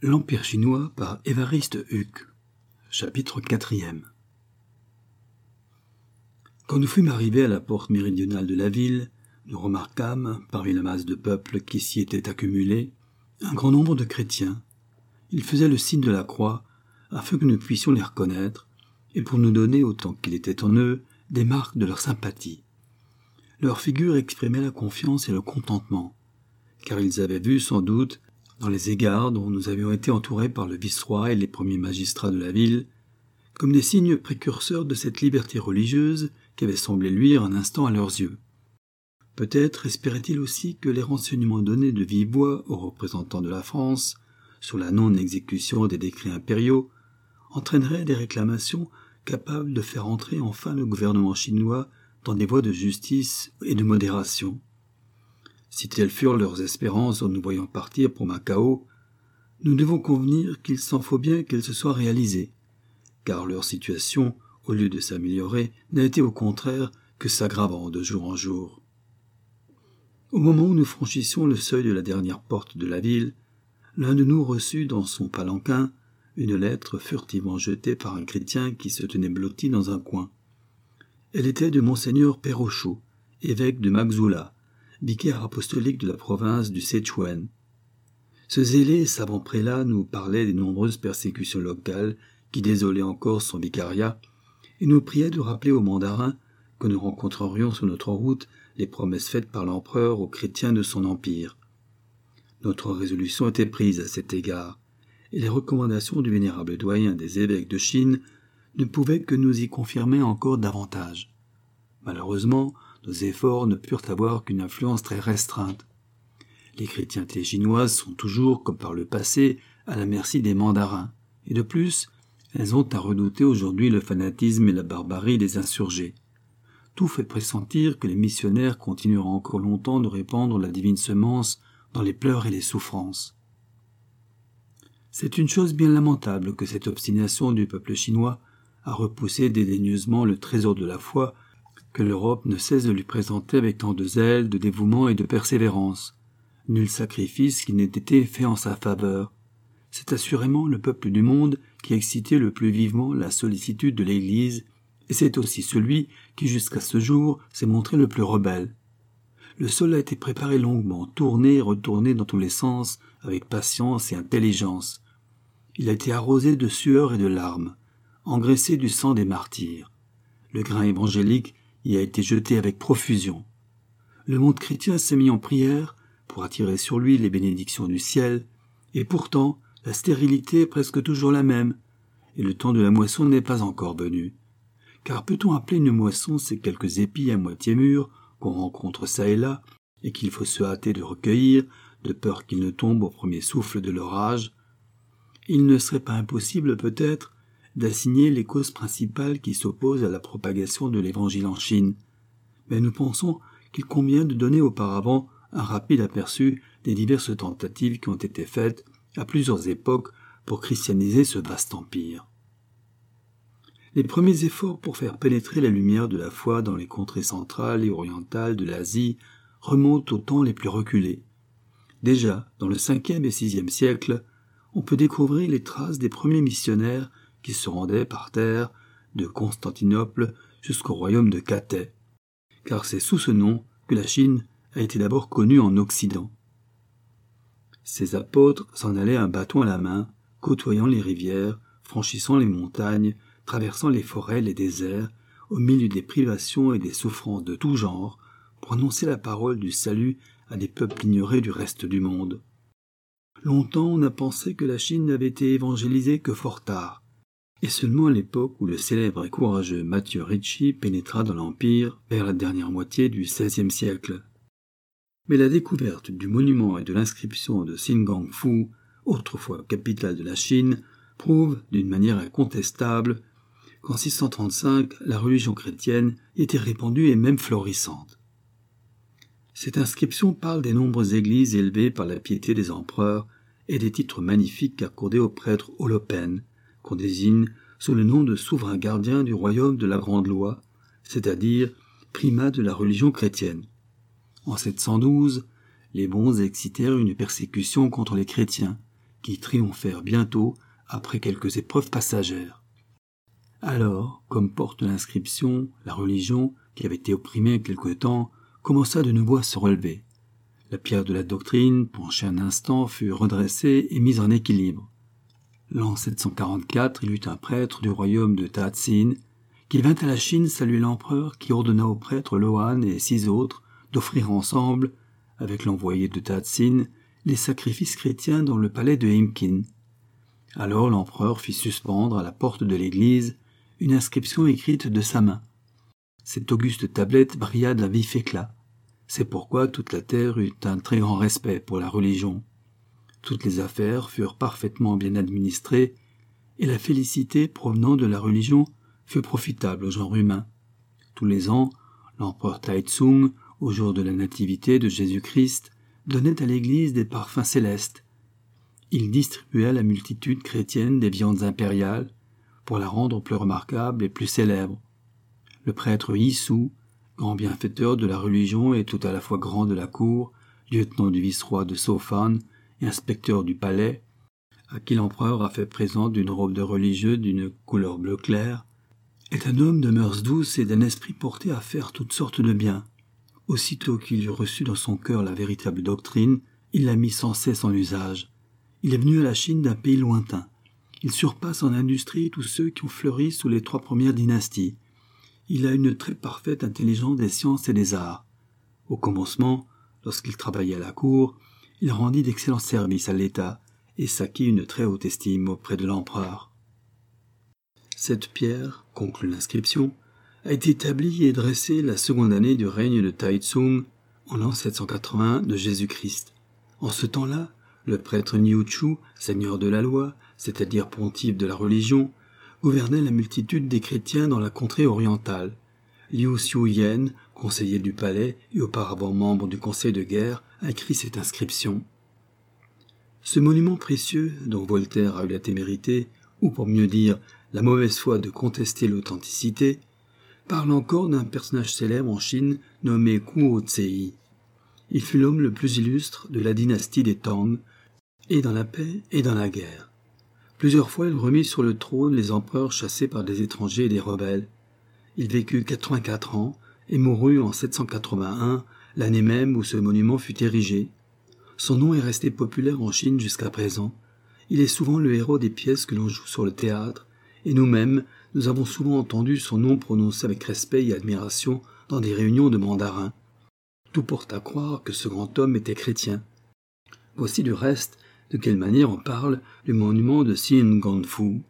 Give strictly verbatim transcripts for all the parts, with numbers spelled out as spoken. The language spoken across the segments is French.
L'Empire chinois par Évariste Huc. Chapitre quatrième. Quand nous fûmes arrivés à la porte méridionale de la ville, nous remarquâmes, parmi la masse de peuple qui s'y était accumulée, un grand nombre de chrétiens. Ils faisaient le signe de la croix, afin que nous puissions les reconnaître, et pour nous donner, autant qu'il était en eux, des marques de leur sympathie. Leurs figures exprimaient la confiance et le contentement, car ils avaient vu sans doute, dans les égards dont nous avions été entourés par le vice-roi et les premiers magistrats de la ville, comme des signes précurseurs de cette liberté religieuse qui avait semblé luire un instant à leurs yeux. Peut-être espéraient-ils aussi que les renseignements donnés de vive voix aux représentants de la France sur la non-exécution des décrets impériaux entraîneraient des réclamations capables de faire entrer enfin le gouvernement chinois dans des voies de justice et de modération. Si telles furent leurs espérances en nous voyant partir pour Macao, nous devons convenir qu'il s'en faut bien qu'elles se soient réalisées, car leur situation, au lieu de s'améliorer, n'a été au contraire que s'aggravant de jour en jour. Au moment où nous franchissions le seuil de la dernière porte de la ville, l'un de nous reçut dans son palanquin une lettre furtivement jetée par un chrétien qui se tenait blotti dans un coin. Elle était de monseigneur Pérochot, évêque de Magzoula, vicaire apostolique de la province du Sichuan. Ce zélé et savant prélat nous parlait des nombreuses persécutions locales qui désolaient encore son vicariat et nous priait de rappeler aux mandarins que nous rencontrerions sur notre route les promesses faites par l'empereur aux chrétiens de son empire. Notre résolution était prise à cet égard, et les recommandations du vénérable doyen des évêques de Chine ne pouvaient que nous y confirmer encore davantage. Malheureusement, nos efforts ne purent avoir qu'une influence très restreinte. Les chrétientés chinoises sont toujours, comme par le passé, à la merci des mandarins, et de plus, elles ont à redouter aujourd'hui le fanatisme et la barbarie des insurgés. Tout fait pressentir que les missionnaires continueront encore longtemps de répandre la divine semence dans les pleurs et les souffrances. C'est une chose bien lamentable que cette obstination du peuple chinois à repousser dédaigneusement le trésor de la foi que l'Europe ne cesse de lui présenter avec tant de zèle, de dévouement et de persévérance. Nul sacrifice qui n'ait été fait en sa faveur. C'est assurément le peuple du monde qui a excité le plus vivement la sollicitude de l'Église, et c'est aussi celui qui jusqu'à ce jour s'est montré le plus rebelle. Le sol a été préparé longuement, tourné et retourné dans tous les sens, avec patience et intelligence. Il a été arrosé de sueur et de larmes, engraissé du sang des martyrs. Le grain évangélique y a été jeté avec profusion. Le monde chrétien s'est mis en prière pour attirer sur lui les bénédictions du ciel, et pourtant la stérilité est presque toujours la même, et le temps de la moisson n'est pas encore venu. Car peut-on appeler une moisson ces quelques épis à moitié mûrs qu'on rencontre çà et là, et qu'il faut se hâter de recueillir, de peur qu'ils ne tombent au premier souffle de l'orage? Il ne serait pas impossible, peut-être, d'assigner les causes principales qui s'opposent à la propagation de l'Évangile en Chine, mais nous pensons qu'il convient de donner auparavant un rapide aperçu des diverses tentatives qui ont été faites à plusieurs époques pour christianiser ce vaste empire. Les premiers efforts pour faire pénétrer la lumière de la foi dans les contrées centrales et orientales de l'Asie remontent aux temps les plus reculés. Déjà, dans le cinquième et sixième siècle, on peut découvrir les traces des premiers missionnaires qui se rendaient par terre de Constantinople jusqu'au royaume de Cathay, car c'est sous ce nom que la Chine a été d'abord connue en Occident. Ces apôtres s'en allaient un bâton à la main, côtoyant les rivières, franchissant les montagnes, traversant les forêts, les déserts, au milieu des privations et des souffrances de tout genre, pour annoncer la parole du salut à des peuples ignorés du reste du monde. Longtemps on a pensé que la Chine n'avait été évangélisée que fort tard, et seulement à l'époque où le célèbre et courageux Matthieu Ricci pénétra dans l'Empire vers la dernière moitié du seizième siècle. Mais la découverte du monument et de l'inscription de Singangfu, autrefois capitale de la Chine, prouve d'une manière incontestable qu'en six cent trente-cinq, la religion chrétienne était répandue et même florissante. Cette inscription parle des nombreuses églises élevées par la piété des empereurs et des titres magnifiques accordés aux prêtres holopènes, qu'on désigne sous le nom de souverain gardien du royaume de la Grande Loi, c'est-à-dire primat de la religion chrétienne. En sept cent douze, les bons excitèrent une persécution contre les chrétiens, qui triomphèrent bientôt après quelques épreuves passagères. Alors, comme porte l'inscription, la religion, qui avait été opprimée quelque temps, commença de nouveau à se relever. La pierre de la doctrine, penchée un instant, fut redressée et mise en équilibre. L'an sept cent quarante-quatre, il y eut un prêtre du royaume de Taatsin qui vint à la Chine saluer l'empereur qui ordonna au prêtre Loan et six autres d'offrir ensemble, avec l'envoyé de Taatsin, les sacrifices chrétiens dans le palais de Himkin. Alors l'empereur fit suspendre à la porte de l'église une inscription écrite de sa main. Cette auguste tablette brilla d'un vif éclat. C'est pourquoi toute la terre eut un très grand respect pour la religion. Toutes les affaires furent parfaitement bien administrées, et la félicité provenant de la religion fut profitable au genre humain. Tous les ans, l'empereur Taizong, au jour de la nativité de Jésus-Christ, donnait à l'Église des parfums célestes. Il distribuait à la multitude chrétienne des viandes impériales, pour la rendre plus remarquable et plus célèbre. Le prêtre Yisu, grand bienfaiteur de la religion et tout à la fois grand de la cour, lieutenant du vice-roi de Sofan et inspecteur du palais, à qui l'empereur a fait présent d'une robe de religieux d'une couleur bleu clair, est un homme de mœurs douces et d'un esprit porté à faire toutes sortes de biens. Aussitôt qu'il eut reçu dans son cœur la véritable doctrine, il l'a mis sans cesse en usage. Il est venu à la Chine d'un pays lointain. Il surpasse en industrie tous ceux qui ont fleuri sous les trois premières dynasties. Il a une très parfaite intelligence des sciences et des arts. Au commencement, lorsqu'il travaillait à la cour, il rendit d'excellents services à l'État et s'acquit une très haute estime auprès de l'empereur. Cette pierre, conclut l'inscription, a été établie et dressée la seconde année du règne de Taizong, en l'an sept cent quatre-vingts de Jésus-Christ. En ce temps-là, le prêtre Niuchu, seigneur de la loi, c'est-à-dire pontife de la religion, gouvernait la multitude des chrétiens dans la contrée orientale. Liu Xiuyen, conseiller du palais et auparavant membre du conseil de guerre, a écrit cette inscription. Ce monument précieux, dont Voltaire a eu la témérité, ou pour mieux dire, la mauvaise foi de contester l'authenticité, parle encore d'un personnage célèbre en Chine nommé Guo Zhi. Il fut l'homme le plus illustre de la dynastie des Tang, et dans la paix et dans la guerre. Plusieurs fois il remit sur le trône les empereurs chassés par des étrangers et des rebelles. Il vécut quatre-vingt-quatre ans et mourut en sept cent quatre-vingt-un, l'année même où ce monument fut érigé. Son nom est resté populaire en Chine jusqu'à présent. Il est souvent le héros des pièces que l'on joue sur le théâtre, et nous-mêmes, nous avons souvent entendu son nom prononcé avec respect et admiration dans des réunions de mandarins. Tout porte à croire que ce grand homme était chrétien. Voici du reste de quelle manière on parle du monument de Xin Gongfu.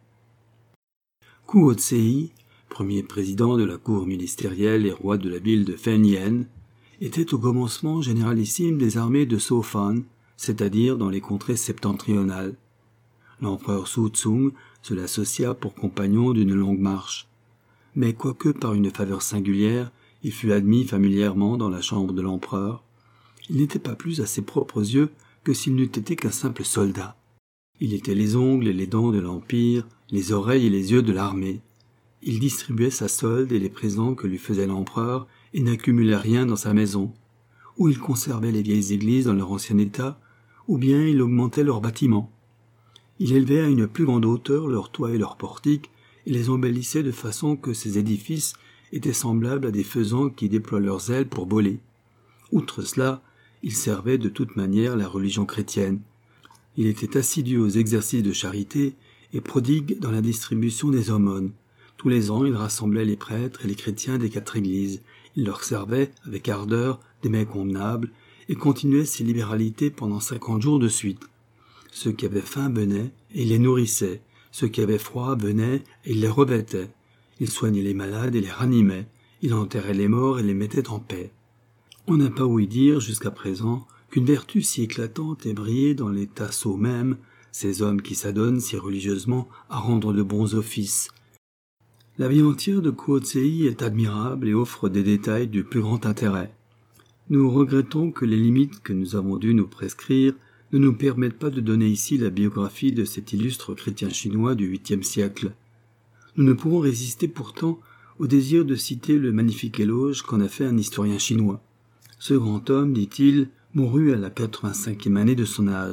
Guo Zhi, premier président de la cour ministérielle et roi de la ville de Fengyuan, était au commencement généralissime des armées de Sofan, c'est-à-dire dans les contrées septentrionales. L'empereur Suzong se l'associa pour compagnon d'une longue marche. Mais quoique par une faveur singulière, il fut admis familièrement dans la chambre de l'empereur, il n'était pas plus à ses propres yeux que s'il n'eût été qu'un simple soldat. Il était les ongles et les dents de l'Empire, les oreilles et les yeux de l'armée. Il distribuait sa solde et les présents que lui faisait l'empereur et n'accumulait rien dans sa maison. Ou il conservait les vieilles églises dans leur ancien état, ou bien il augmentait leurs bâtiments. Il élevait à une plus grande hauteur leurs toits et leurs portiques et les embellissait de façon que ces édifices étaient semblables à des faisans qui déploient leurs ailes pour voler. Outre cela, il servait de toute manière la religion chrétienne. Il était assidu aux exercices de charité et prodigue dans la distribution des aumônes. Tous les ans, il rassemblait les prêtres et les chrétiens des quatre églises. Il leur servait, avec ardeur, des mets convenables et continuait ses libéralités pendant cinquante jours de suite. Ceux qui avaient faim venaient et il les nourrissait. Ceux qui avaient froid venaient et il les revêtait. Il soignait les malades et les ranimait. Il enterrait les morts et les mettait en paix. On n'a pas ouï dire, jusqu'à présent, qu'une vertu si éclatante ait brillé dans les tasseaux mêmes, ces hommes qui s'adonnent si religieusement à rendre de bons offices. La vie entière de Guo Zhi est admirable et offre des détails du plus grand intérêt. Nous regrettons que les limites que nous avons dû nous prescrire ne nous permettent pas de donner ici la biographie de cet illustre chrétien chinois du huitième siècle. Nous ne pouvons résister pourtant au désir de citer le magnifique éloge qu'en a fait un historien chinois. Ce grand homme, dit-il, mourut à la quatre-vingt-cinquième année de son âge.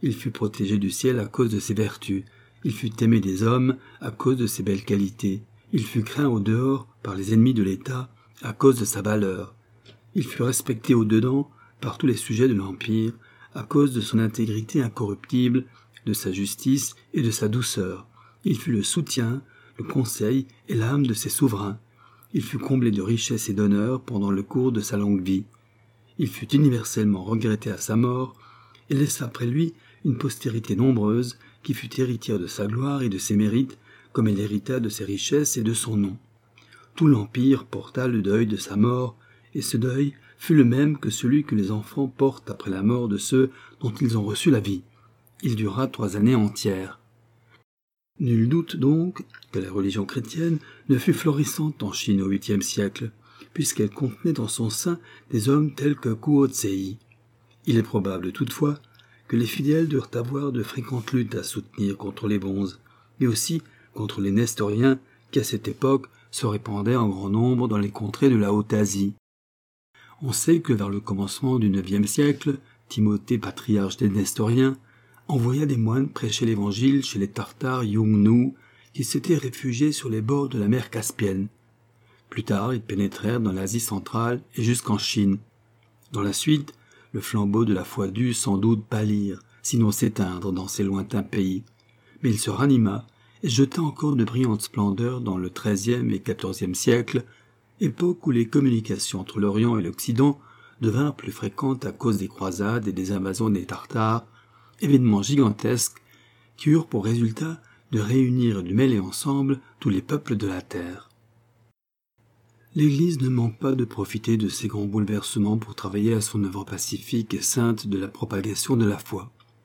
Il fut protégé du ciel à cause de ses vertus. Il fut aimé des hommes à cause de ses belles qualités. Il fut craint au dehors par les ennemis de l'État à cause de sa valeur. Il fut respecté au dedans par tous les sujets de l'Empire à cause de son intégrité incorruptible, de sa justice et de sa douceur. Il fut le soutien, le conseil et l'âme de ses souverains. Il fut comblé de richesses et d'honneur pendant le cours de sa longue vie. Il fut universellement regretté à sa mort et laissa après lui une postérité nombreuse qui fut héritière de sa gloire et de ses mérites, comme elle hérita de ses richesses et de son nom. Tout l'Empire porta le deuil de sa mort, et ce deuil fut le même que celui que les enfants portent après la mort de ceux dont ils ont reçu la vie. Il dura trois années entières. Nul doute donc que la religion chrétienne ne fut florissante en Chine au huitième siècle, puisqu'elle contenait dans son sein des hommes tels que Kuo Tsei. Il est probable toutefois que les fidèles durent avoir de fréquentes luttes à soutenir contre les bonzes, mais aussi contre les nestoriens qui à cette époque se répandaient en grand nombre dans les contrées de la Haute-Asie. On sait que vers le commencement du neuvième siècle, Timothée, patriarche des nestoriens, envoya des moines prêcher l'évangile chez les Tartares Yungnu qui s'étaient réfugiés sur les bords de la mer Caspienne. Plus tard, ils pénétrèrent dans l'Asie centrale et jusqu'en Chine. Dans la suite, le flambeau de la foi dut sans doute pâlir, sinon s'éteindre dans ces lointains pays. Mais il se ranima et jeta encore de brillantes splendeurs dans le treizième et quatorzième siècle, époque où les communications entre l'Orient et l'Occident devinrent plus fréquentes à cause des croisades et des invasions des Tartares, événements gigantesques qui eurent pour résultat de réunir et de mêler ensemble tous les peuples de la terre. L'Église ne manque pas de profiter de ces grands bouleversements pour travailler à son œuvre pacifique et sainte de la propagation de la foi.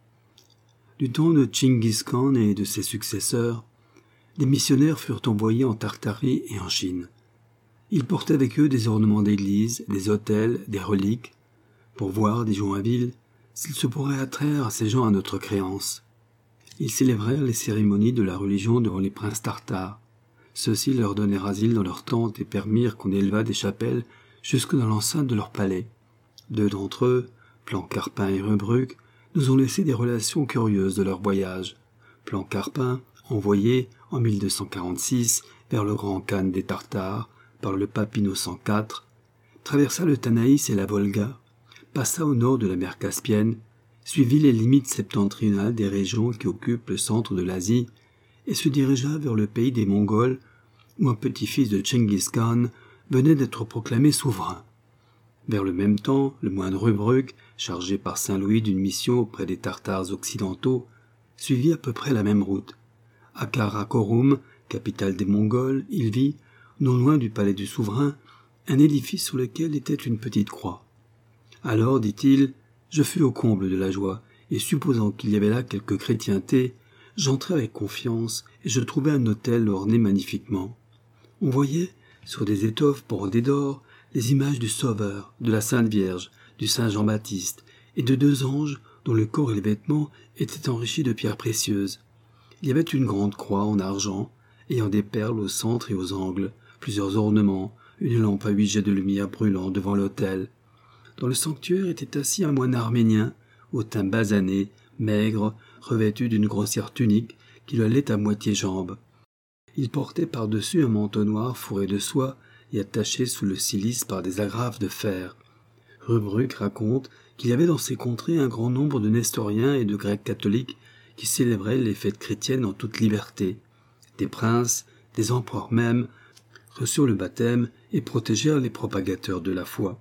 Du temps de Tchinghis Khan et de ses successeurs, des missionnaires furent envoyés en Tartarie et en Chine. Ils portaient avec eux des ornements d'église, des autels, des reliques, pour voir, dit Joinville, s'il se pourrait attraire à ces gens à notre créance. Ils célébrèrent les cérémonies de la religion devant les princes tartares. Ceux-ci leur donnèrent asile dans leurs tentes et permirent qu'on élevât des chapelles jusque dans l'enceinte de leur palais. Deux d'entre eux, Plan Carpin et Rebruck, nous ont laissé des relations curieuses de leur voyage. Plan Carpin, envoyé en mille deux cent quarante-six vers le Grand Khan des Tartares par le pape Innocent quatre, traversa le Tanaïs et la Volga, passa au nord de la mer Caspienne, suivit les limites septentrionales des régions qui occupent le centre de l'Asie et se dirigea vers le pays des Mongols, où un petit-fils de Tchinghis Khan venait d'être proclamé souverain. Vers le même temps, le moine Rebruck, chargé par Saint Louis d'une mission auprès des Tartares occidentaux, suivit à peu près la même route. À Karakorum, capitale des Mongols, il vit, non loin du palais du souverain, un édifice sur lequel était une petite croix. Alors, dit-il, je fus au comble de la joie, et supposant qu'il y avait là quelque chrétienté, j'entrai avec confiance et je trouvai un autel orné magnifiquement. On voyait, sur des étoffes bordées d'or, les images du Sauveur, de la Sainte Vierge, du Saint Jean-Baptiste et de deux anges dont le corps et les vêtements étaient enrichis de pierres précieuses. Il y avait une grande croix en argent, ayant des perles au centre et aux angles, plusieurs ornements, une lampe à huit jets de lumière brûlant devant l'autel. Dans le sanctuaire était assis un moine arménien, au teint basané, maigre, revêtu d'une grossière tunique qui lui allait à moitié jambes. Il portait par-dessus un manteau noir fourré de soie et attaché sous le cilice par des agrafes de fer. Rebruck raconte qu'il y avait dans ces contrées un grand nombre de nestoriens et de grecs catholiques qui célébraient les fêtes chrétiennes en toute liberté. Des princes, des empereurs même, reçurent le baptême et protégèrent les propagateurs de la foi.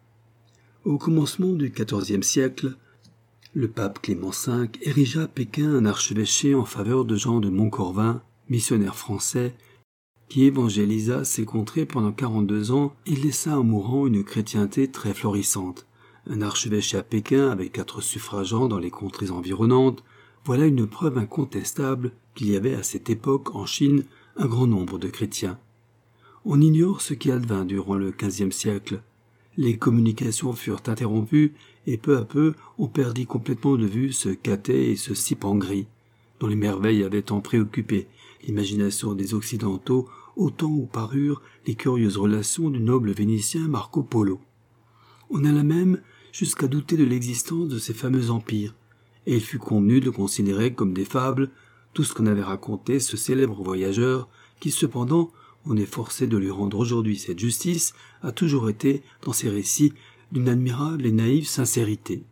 Au commencement du quatorzième siècle, le pape Clément cinq érigea à Pékin un archevêché en faveur de Jean de Montcorvin, missionnaire français, qui évangélisa ces contrées pendant quarante-deux ans et laissa en mourant une chrétienté très florissante. Un archevêché à Pékin avec quatre suffragants dans les contrées environnantes, voilà une preuve incontestable qu'il y avait à cette époque en Chine un grand nombre de chrétiens. On ignore ce qui advint durant le quinzième siècle. Les communications furent interrompues et peu à peu on perdit complètement de vue ce Cathay et ce Cipangri, dont les merveilles avaient tant préoccupé l'imagination des Occidentaux au temps où parurent les curieuses relations du noble Vénitien Marco Polo. On alla même jusqu'à douter de l'existence de ces fameux empires, et il fut convenu de considérer comme des fables tout ce qu'en avait raconté ce célèbre voyageur qui, cependant, on est forcé de lui rendre aujourd'hui cette justice, a toujours été, dans ses récits, d'une admirable et naïve sincérité.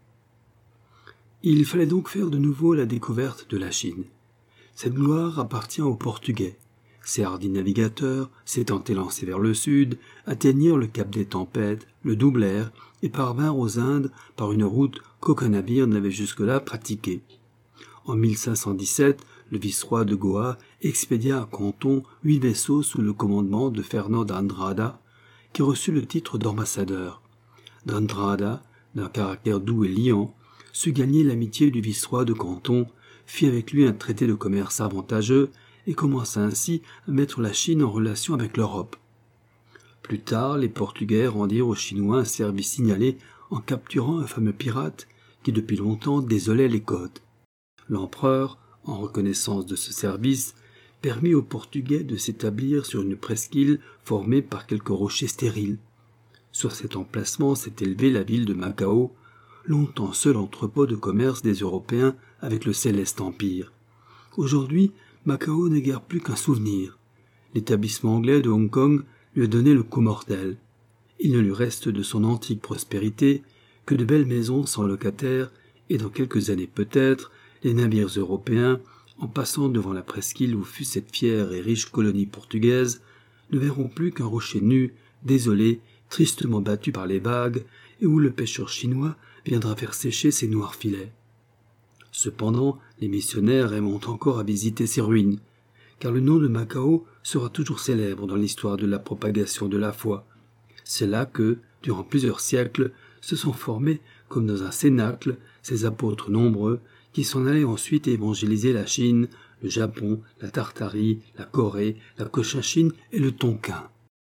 Il fallait donc faire de nouveau la découverte de la Chine. Cette gloire appartient aux Portugais. Ces hardis navigateurs, s'étant élancés vers le sud, atteignirent le cap des tempêtes, le doublèrent et parvinrent aux Indes par une route qu'aucun navire n'avait jusque-là pratiquée. En mille cinq cent dix-sept, le vice-roi de Goa expédia à Canton huit vaisseaux sous le commandement de Fernand d'Andrada, qui reçut le titre d'ambassadeur. D'Andrada, d'un caractère doux et liant, sut gagner l'amitié du vice-roi de Canton, fit avec lui un traité de commerce avantageux et commença ainsi à mettre la Chine en relation avec l'Europe. Plus tard, les Portugais rendirent aux Chinois un service signalé en capturant un fameux pirate qui depuis longtemps désolait les côtes. L'empereur, en reconnaissance de ce service, permit aux Portugais de s'établir sur une presqu'île formée par quelques rochers stériles. Sur cet emplacement s'est élevée la ville de Macao, longtemps seul entrepôt de commerce des Européens avec le céleste empire. Aujourd'hui, Macao n'est guère plus qu'un souvenir. L'établissement anglais de Hong Kong lui a donné le coup mortel. Il ne lui reste de son antique prospérité que de belles maisons sans locataires et dans quelques années peut-être, les navires européens, en passant devant la presqu'île où fut cette fière et riche colonie portugaise, ne verront plus qu'un rocher nu, désolé, tristement battu par les vagues, et où le pêcheur chinois viendra faire sécher ses noirs filets. Cependant, les missionnaires aimeront encore à visiter ces ruines, car le nom de Macao sera toujours célèbre dans l'histoire de la propagation de la foi. C'est là que, durant plusieurs siècles, se sont formés, comme dans un cénacle, ces apôtres nombreux, qui s'en allaient ensuite évangéliser la Chine, le Japon, la Tartarie, la Corée, la Cochinchine et le Tonkin.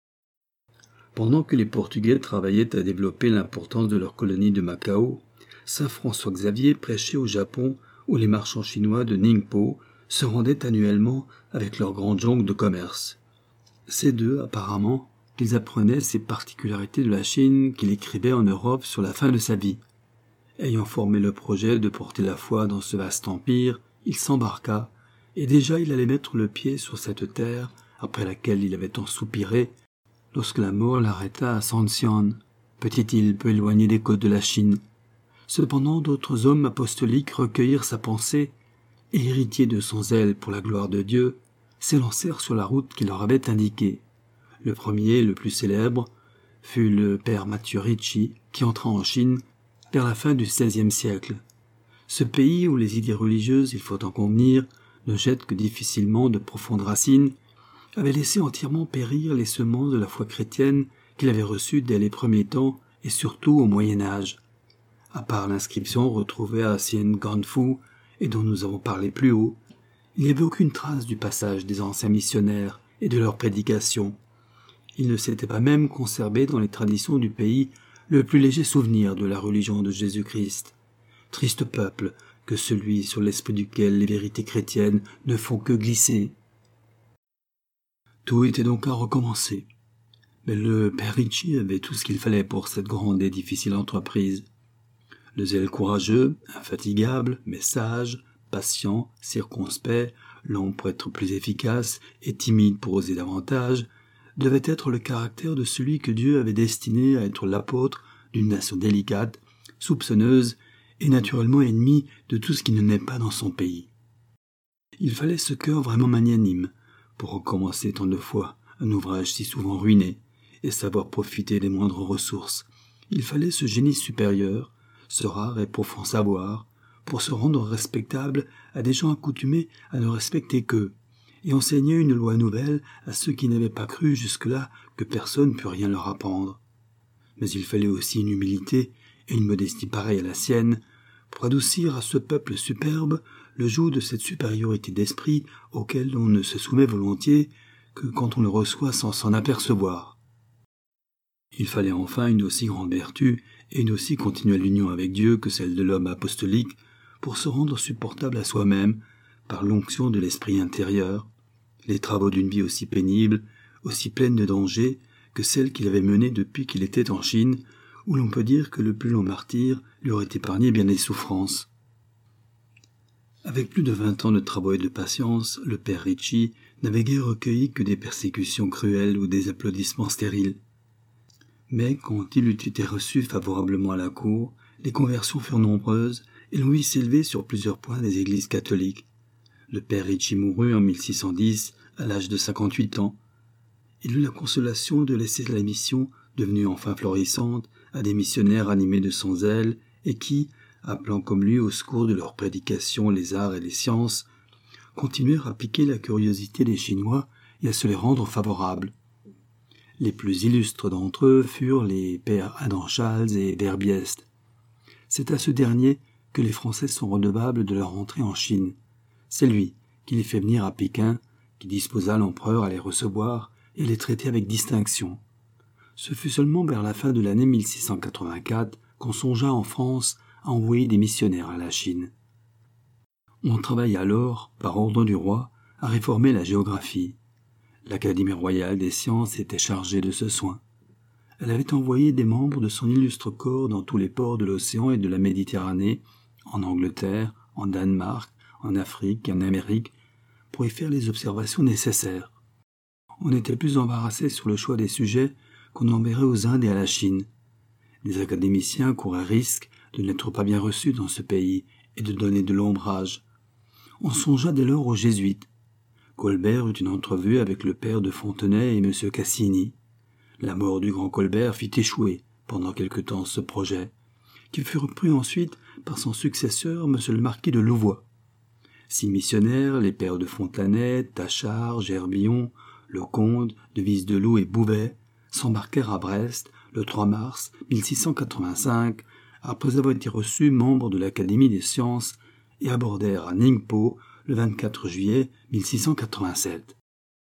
Pendant que les Portugais travaillaient à développer l'importance de leur colonie de Macao, saint François Xavier prêchait au Japon où les marchands chinois de Ningpo se rendaient annuellement avec leurs grandes jonques de commerce. C'est d'eux, apparemment, qu'ils apprenaient ces particularités de la Chine qu'il écrivait en Europe sur la fin de sa vie. Ayant formé le projet de porter la foi dans ce vaste empire, il s'embarqua, et déjà il allait mettre le pied sur cette terre, après laquelle il avait tant soupiré, lorsque la mort l'arrêta à Sancian, petite île peu éloignée des côtes de la Chine. Cependant d'autres hommes apostoliques recueillirent sa pensée, et héritiers de son zèle pour la gloire de Dieu, s'élancèrent sur la route qu'il leur avait indiquée. Le premier, le plus célèbre, fut le père Mathieu Ricci, qui entra en Chine vers la fin du seizième siècle. Ce pays où les idées religieuses, il faut en convenir, ne jettent que difficilement de profondes racines, avait laissé entièrement périr les semences de la foi chrétienne qu'il avait reçues dès les premiers temps et surtout au Moyen-Âge. À part l'inscription retrouvée à Sien Ganfu et dont nous avons parlé plus haut, il n'y avait aucune trace du passage des anciens missionnaires et de leur prédication. Il ne s'était pas même conservé dans les traditions du pays le plus léger souvenir de la religion de Jésus-Christ. Triste peuple que celui sur l'esprit duquel les vérités chrétiennes ne font que glisser. Tout était donc à recommencer. Mais le père Ricci avait tout ce qu'il fallait pour cette grande et difficile entreprise. Le zèle courageux, infatigable, mais sage, patient, circonspect, long pour être plus efficace et timide pour oser davantage, devait être le caractère de celui que Dieu avait destiné à être l'apôtre d'une nation délicate, soupçonneuse et naturellement ennemie de tout ce qui ne naît pas dans son pays. Il fallait ce cœur vraiment magnanime pour recommencer tant de fois un ouvrage si souvent ruiné et savoir profiter des moindres ressources. Il fallait ce génie supérieur, ce rare et profond savoir, pour se rendre respectable à des gens accoutumés à ne respecter qu'eux, et enseigner une loi nouvelle à ceux qui n'avaient pas cru jusque-là que personne ne pût rien leur apprendre. Mais il fallait aussi une humilité et une modestie pareille à la sienne pour adoucir à ce peuple superbe le joug de cette supériorité d'esprit auquel on ne se soumet volontiers que quand on le reçoit sans s'en apercevoir. Il fallait enfin une aussi grande vertu et une aussi continuelle union avec Dieu que celle de l'homme apostolique pour se rendre supportable à soi-même par l'onction de l'esprit intérieur, les travaux d'une vie aussi pénible, aussi pleine de dangers que celle qu'il avait menée depuis qu'il était en Chine, où l'on peut dire que le plus long martyre lui aurait épargné bien des souffrances. Avec plus de vingt ans de travaux et de patience, le père Ricci n'avait guère recueilli que des persécutions cruelles ou des applaudissements stériles. Mais quand il eut été reçu favorablement à la cour, les conversions furent nombreuses et l'on vit s'élever sur plusieurs points des églises catholiques. Le père Ricci mourut en mille six cent dix, à l'âge de cinquante-huit ans. Il eut la consolation de laisser la mission, devenue enfin florissante, à des missionnaires animés de son zèle et qui, appelant comme lui au secours de leurs prédications les arts et les sciences, continuèrent à piquer la curiosité des Chinois et à se les rendre favorables. Les plus illustres d'entre eux furent les pères Adam Schalz et Verbiest. C'est à ce dernier que les Français sont redevables de leur entrée en Chine. C'est lui qui les fait venir à Pékin, qui disposa l'empereur à les recevoir et les traiter avec distinction. Ce fut seulement vers la fin de l'année mille six cent quatre-vingt-quatre qu'on songea en France à envoyer des missionnaires à la Chine. On travailla alors, par ordre du roi, à réformer la géographie. L'Académie royale des sciences était chargée de ce soin. Elle avait envoyé des membres de son illustre corps dans tous les ports de l'océan et de la Méditerranée, en Angleterre, en Danemark, en Afrique et en Amérique, pour y faire les observations nécessaires. On était plus embarrassé sur le choix des sujets qu'on enverrait aux Indes et à la Chine. Les académiciens couraient risque de n'être pas bien reçus dans ce pays et de donner de l'ombrage. On songea dès lors aux jésuites. Colbert eut une entrevue avec le père de Fontenay et M. Cassini. La mort du grand Colbert fit échouer pendant quelque temps ce projet, qui fut repris ensuite par son successeur, M. le marquis de Louvois. Six missionnaires, les pères de Fontanet, Tachard, Gerbillon, Lecomte, de Vizedeloup et Bouvet, s'embarquèrent à Brest le trois mars mille six cent quatre-vingt-cinq, après avoir été reçus membres de l'Académie des sciences, et abordèrent à Ningpo le vingt-quatre juillet mille six cent quatre-vingt-sept.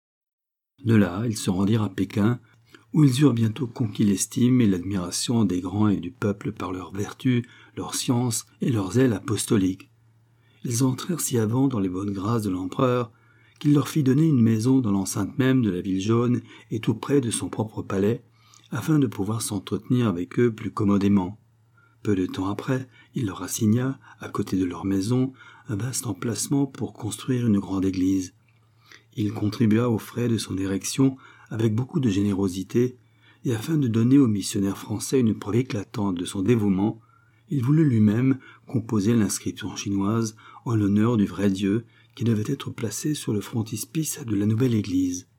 De là, ils se rendirent à Pékin, où ils eurent bientôt conquis l'estime et l'admiration des grands et du peuple par leur vertu, leur science et leur zèle apostolique. Ils entrèrent si avant dans les bonnes grâces de l'empereur qu'il leur fit donner une maison dans l'enceinte même de la ville jaune et tout près de son propre palais, afin de pouvoir s'entretenir avec eux plus commodément. Peu de temps après, il leur assigna, à côté de leur maison, un vaste emplacement pour construire une grande église. Il contribua aux frais de son érection avec beaucoup de générosité, et afin de donner aux missionnaires français une preuve éclatante de son dévouement, il voulut lui-même composer l'inscription chinoise en l'honneur du vrai Dieu qui devait être placée sur le frontispice de la nouvelle église.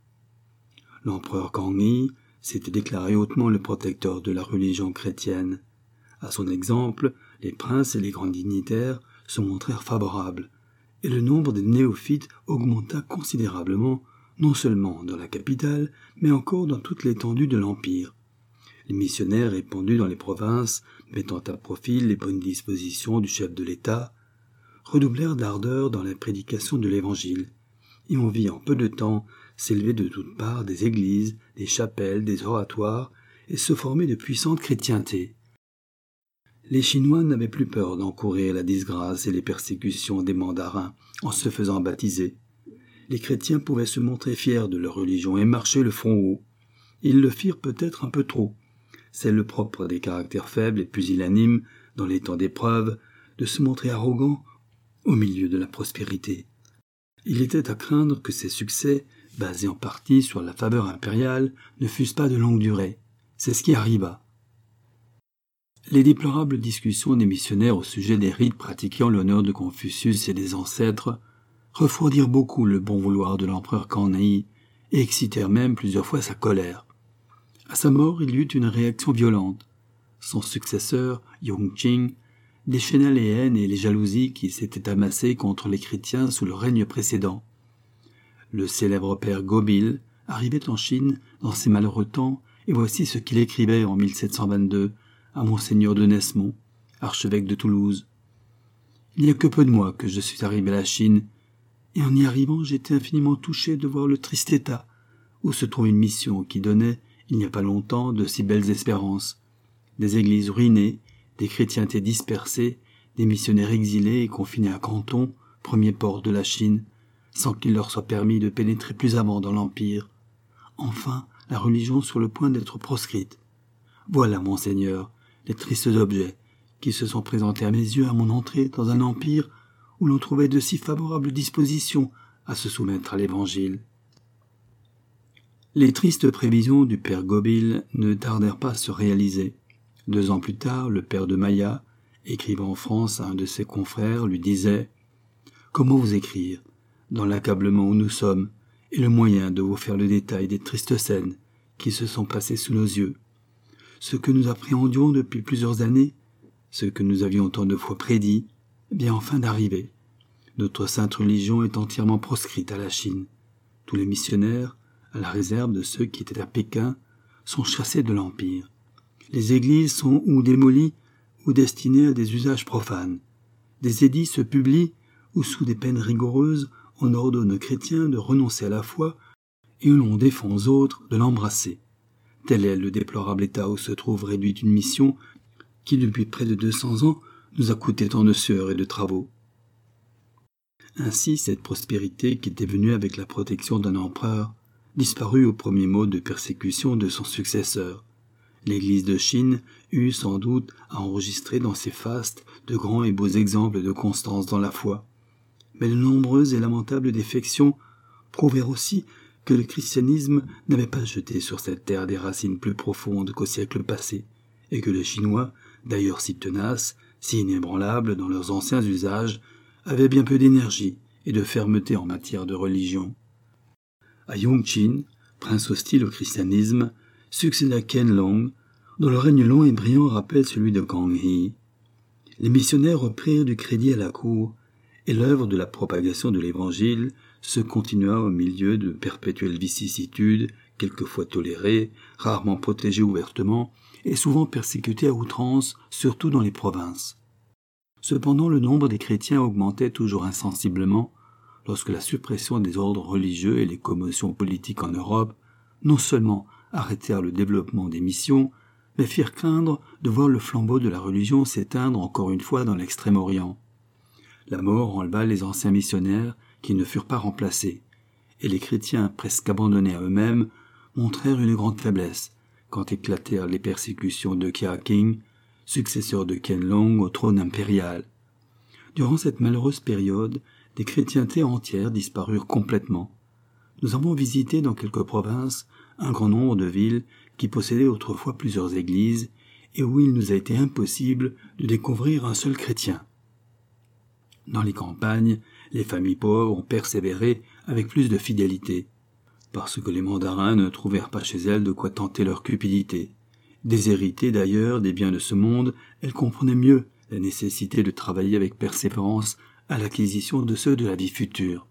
L'empereur Kangmi s'était déclaré hautement le protecteur de la religion chrétienne. À son exemple, les princes et les grands dignitaires se montrèrent favorables, et le nombre des néophytes augmenta considérablement, non seulement dans la capitale, mais encore dans toute l'étendue de l'Empire. Les missionnaires répandus dans les provinces, mettant à profit les bonnes dispositions du chef de l'État, redoublèrent d'ardeur dans la prédication de l'Évangile, et on vit en peu de temps s'élever de toutes parts des églises, des chapelles, des oratoires, et se former de puissantes chrétientés. Les Chinois n'avaient plus peur d'encourir la disgrâce et les persécutions des mandarins en se faisant baptiser. Les chrétiens pouvaient se montrer fiers de leur religion et marcher le front haut. Ils le firent peut-être un peu trop. C'est le propre des caractères faibles et pusillanimes, dans les temps d'épreuve, de se montrer arrogants au milieu de la prospérité. Il était à craindre que ces succès, basés en partie sur la faveur impériale, ne fussent pas de longue durée. C'est ce qui arriva. Les déplorables discussions des missionnaires au sujet des rites pratiqués en l'honneur de Confucius et des ancêtres refroidirent beaucoup le bon vouloir de l'empereur Kangmi et excitèrent même plusieurs fois sa colère. À sa mort, il y eut une réaction violente. Son successeur, Yongqing, déchaîna les haines et les jalousies qui s'étaient amassées contre les chrétiens sous le règne précédent. Le célèbre père Gobill arrivait en Chine dans ces malheureux temps, et voici ce qu'il écrivait en mille sept cent vingt-deux à Monseigneur de Nesmond, archevêque de Toulouse. « Il n'y a que peu de mois que je suis arrivé à la Chine, et en y arrivant j'étais infiniment touché de voir le triste état où se trouve une mission qui donnait, il n'y a pas longtemps, de si belles espérances. Des églises ruinées, des chrétientés dispersées, des missionnaires exilés et confinés à Canton, premier port de la Chine, sans qu'il leur soit permis de pénétrer plus avant dans l'Empire. Enfin, la religion sur le point d'être proscrite. Voilà, monseigneur, les tristes objets qui se sont présentés à mes yeux à mon entrée dans un empire où l'on trouvait de si favorables dispositions à se soumettre à l'Évangile. Les tristes prévisions du père Gobill ne tardèrent pas à se réaliser. Deux ans plus tard, le père de Maya, écrivant en France à un de ses confrères, lui disait « Comment vous écrire, dans l'accablement où nous sommes, et le moyen de vous faire le détail des tristes scènes qui se sont passées sous nos yeux. Ce que nous appréhendions depuis plusieurs années, ce que nous avions tant de fois prédit, vient enfin d'arriver. Notre sainte religion est entièrement proscrite à la Chine. Tous les missionnaires, à la réserve de ceux qui étaient à Pékin, sont chassés de l'Empire. Les églises sont ou démolies ou destinées à des usages profanes. Des édits se publient où, sous des peines rigoureuses, on ordonne aux chrétiens de renoncer à la foi et où l'on défend aux autres de l'embrasser. Tel est le déplorable état où se trouve réduite une mission qui, depuis près de deux cents ans, nous a coûté tant de sueur et de travaux. Ainsi, cette prospérité qui était venue avec la protection d'un empereur disparut au premier mot de persécution de son successeur. L'Église de Chine eut sans doute à enregistrer dans ses fastes de grands et beaux exemples de constance dans la foi. Mais de nombreuses et lamentables défections prouvèrent aussi que le christianisme n'avait pas jeté sur cette terre des racines plus profondes qu'au siècle passé, et que les Chinois, d'ailleurs si tenaces, si inébranlables dans leurs anciens usages, avaient bien peu d'énergie et de fermeté en matière de religion. À Yongqin, prince hostile au christianisme, succéda Qianlong, dont le règne long et brillant rappelle celui de Ganghi. Les missionnaires reprirent du crédit à la cour, et l'œuvre de la propagation de l'Évangile se continua au milieu de perpétuelles vicissitudes, quelquefois tolérées, rarement protégées ouvertement, et souvent persécutées à outrance, surtout dans les provinces. Cependant, le nombre des chrétiens augmentait toujours insensiblement, lorsque la suppression des ordres religieux et les commotions politiques en Europe non seulement arrêtèrent le développement des missions, mais firent craindre de voir le flambeau de la religion s'éteindre encore une fois dans l'Extrême-Orient. La mort enleva les anciens missionnaires qui ne furent pas remplacés, et les chrétiens presque abandonnés à eux-mêmes montrèrent une grande faiblesse quand éclatèrent les persécutions de Kia King, successeur de Qianlong au trône impérial. Durant cette malheureuse période, des chrétientés entières disparurent complètement. Nous avons visité dans quelques provinces un grand nombre de villes qui possédaient autrefois plusieurs églises et où il nous a été impossible de découvrir un seul chrétien. Dans les campagnes, les familles pauvres ont persévéré avec plus de fidélité, parce que les mandarins ne trouvèrent pas chez elles de quoi tenter leur cupidité. Déshéritées d'ailleurs des biens de ce monde, elles comprenaient mieux la nécessité de travailler avec persévérance à l'acquisition de ceux de la vie future.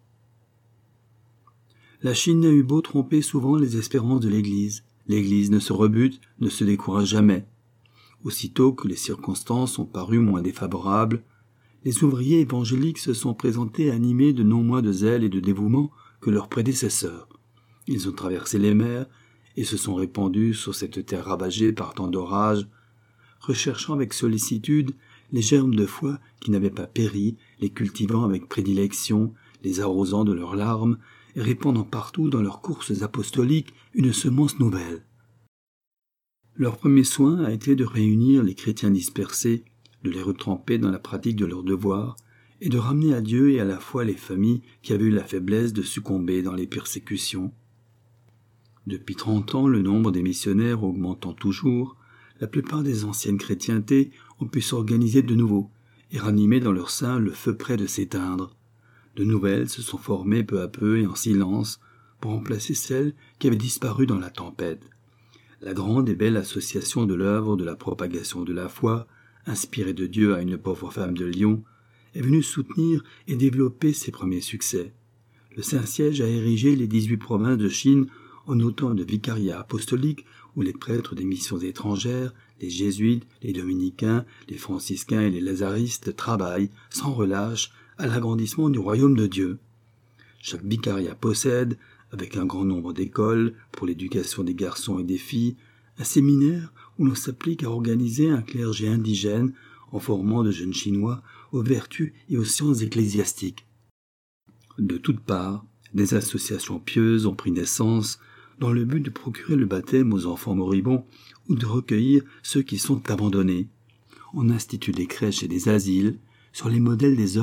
La Chine a eu beau tromper souvent les espérances de l'Église. L'Église ne se rebute, ne se décourage jamais. Aussitôt que les circonstances ont paru moins défavorables, les ouvriers évangéliques se sont présentés animés de non moins de zèle et de dévouement que leurs prédécesseurs. Ils ont traversé les mers et se sont répandus sur cette terre ravagée par tant d'orages, recherchant avec sollicitude les germes de foi qui n'avaient pas péri, les cultivant avec prédilection, les arrosant de leurs larmes et répandant partout dans leurs courses apostoliques une semence nouvelle. Leur premier soin a été de réunir les chrétiens dispersés, de les retremper dans la pratique de leurs devoirs et de ramener à Dieu et à la foi les familles qui avaient eu la faiblesse de succomber dans les persécutions. Depuis trente ans, le nombre des missionnaires augmentant toujours, la plupart des anciennes chrétientés ont pu s'organiser de nouveau et ranimer dans leur sein le feu près de s'éteindre. De nouvelles se sont formées peu à peu et en silence pour remplacer celles qui avaient disparu dans la tempête. La grande et belle association de l'œuvre de la propagation de la foi, inspirée de Dieu à une pauvre femme de Lyon, est venue soutenir et développer ses premiers succès. Le Saint-Siège a érigé les dix-huit provinces de Chine en autant de vicariats apostoliques où les prêtres des missions étrangères, les jésuites, les dominicains, les franciscains et les lazaristes travaillent sans relâche à l'agrandissement du royaume de Dieu. Chaque vicariat possède, avec un grand nombre d'écoles pour l'éducation des garçons et des filles, un séminaire où l'on s'applique à organiser un clergé indigène en formant de jeunes Chinois aux vertus et aux sciences ecclésiastiques. De toutes parts, des associations pieuses ont pris naissance dans le but de procurer le baptême aux enfants moribonds ou de recueillir ceux qui sont abandonnés. On institue des crèches et des asiles sur les modèles des œuvres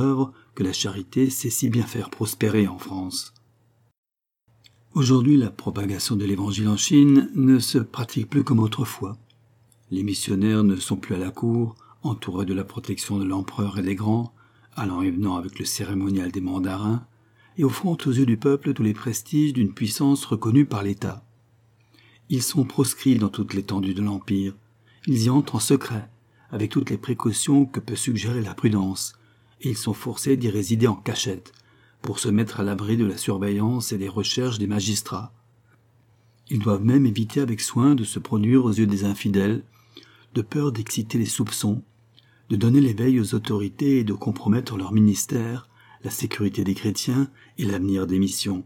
que la charité sait si bien faire prospérer en France. Aujourd'hui, la propagation de l'Évangile en Chine ne se pratique plus comme autrefois. Les missionnaires ne sont plus à la cour, entourés de la protection de l'empereur et des grands, allant et venant avec le cérémonial des mandarins, et offrant aux yeux du peuple tous les prestiges d'une puissance reconnue par l'État. Ils sont proscrits dans toute l'étendue de l'Empire. Ils y entrent en secret, avec toutes les précautions que peut suggérer la prudence, et ils sont forcés d'y résider en cachette, pour se mettre à l'abri de la surveillance et des recherches des magistrats. Ils doivent même éviter avec soin de se produire aux yeux des infidèles, de peur d'exciter les soupçons, de donner l'éveil aux autorités et de compromettre leur ministère, la sécurité des chrétiens et l'avenir des missions.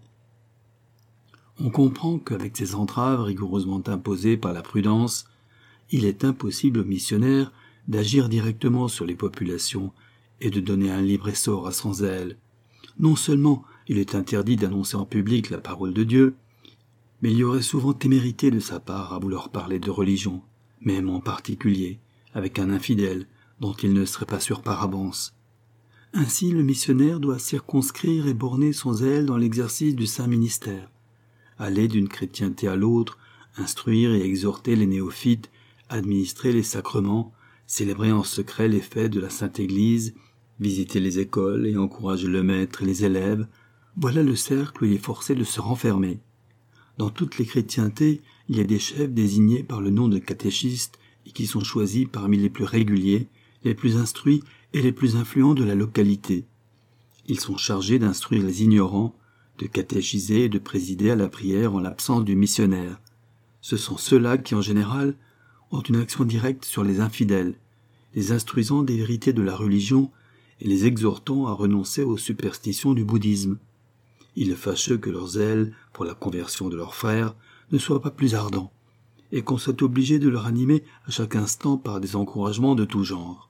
On comprend qu'avec ces entraves rigoureusement imposées par la prudence, il est impossible aux missionnaires d'agir directement sur les populations et de donner un libre essor à son zèle. Non seulement il est interdit d'annoncer en public la parole de Dieu, mais il y aurait souvent témérité de sa part à vouloir parler de religion, même en particulier avec un infidèle dont il ne serait pas sûr par avance. Ainsi, le missionnaire doit circonscrire et borner son zèle dans l'exercice du saint ministère, aller d'une chrétienté à l'autre, instruire et exhorter les néophytes, administrer les sacrements, célébrer en secret les fêtes de la Sainte Église, visiter les écoles et encourager le maître et les élèves. Voilà le cercle où il est forcé de se renfermer. Dans toutes les chrétientés, il y a des chefs désignés par le nom de catéchistes et qui sont choisis parmi les plus réguliers, les plus instruits et les plus influents de la localité. Ils sont chargés d'instruire les ignorants, de catéchiser et de présider à la prière en l'absence du missionnaire. Ce sont ceux-là qui, en général, ont une action directe sur les infidèles, les instruisant des vérités de la religion et les exhortant à renoncer aux superstitions du bouddhisme. Il est fâcheux que leur zèle pour la conversion de leurs frères ne soit pas plus ardent, et qu'on soit obligé de leur animer à chaque instant par des encouragements de tout genre.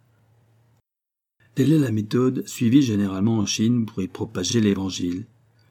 Telle est la méthode suivie généralement en Chine pour y propager l'Évangile.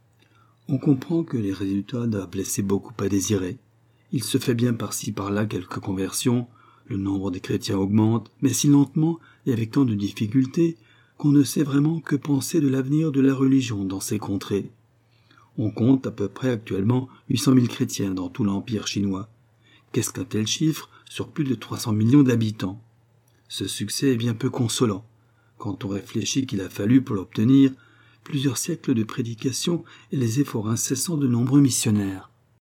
On comprend que les résultats doivent laisser beaucoup à désirer. Il se fait bien par-ci par-là quelques conversions, le nombre des chrétiens augmente, mais si lentement et avec tant de difficultés qu'on ne sait vraiment que penser de l'avenir de la religion dans ces contrées. On compte à peu près actuellement huit cent mille chrétiens dans tout l'Empire chinois. Qu'est-ce qu'un tel chiffre sur plus de trois cents millions d'habitants? Ce succès est bien peu consolant, quand on réfléchit qu'il a fallu pour l'obtenir plusieurs siècles de prédication et les efforts incessants de nombreux missionnaires.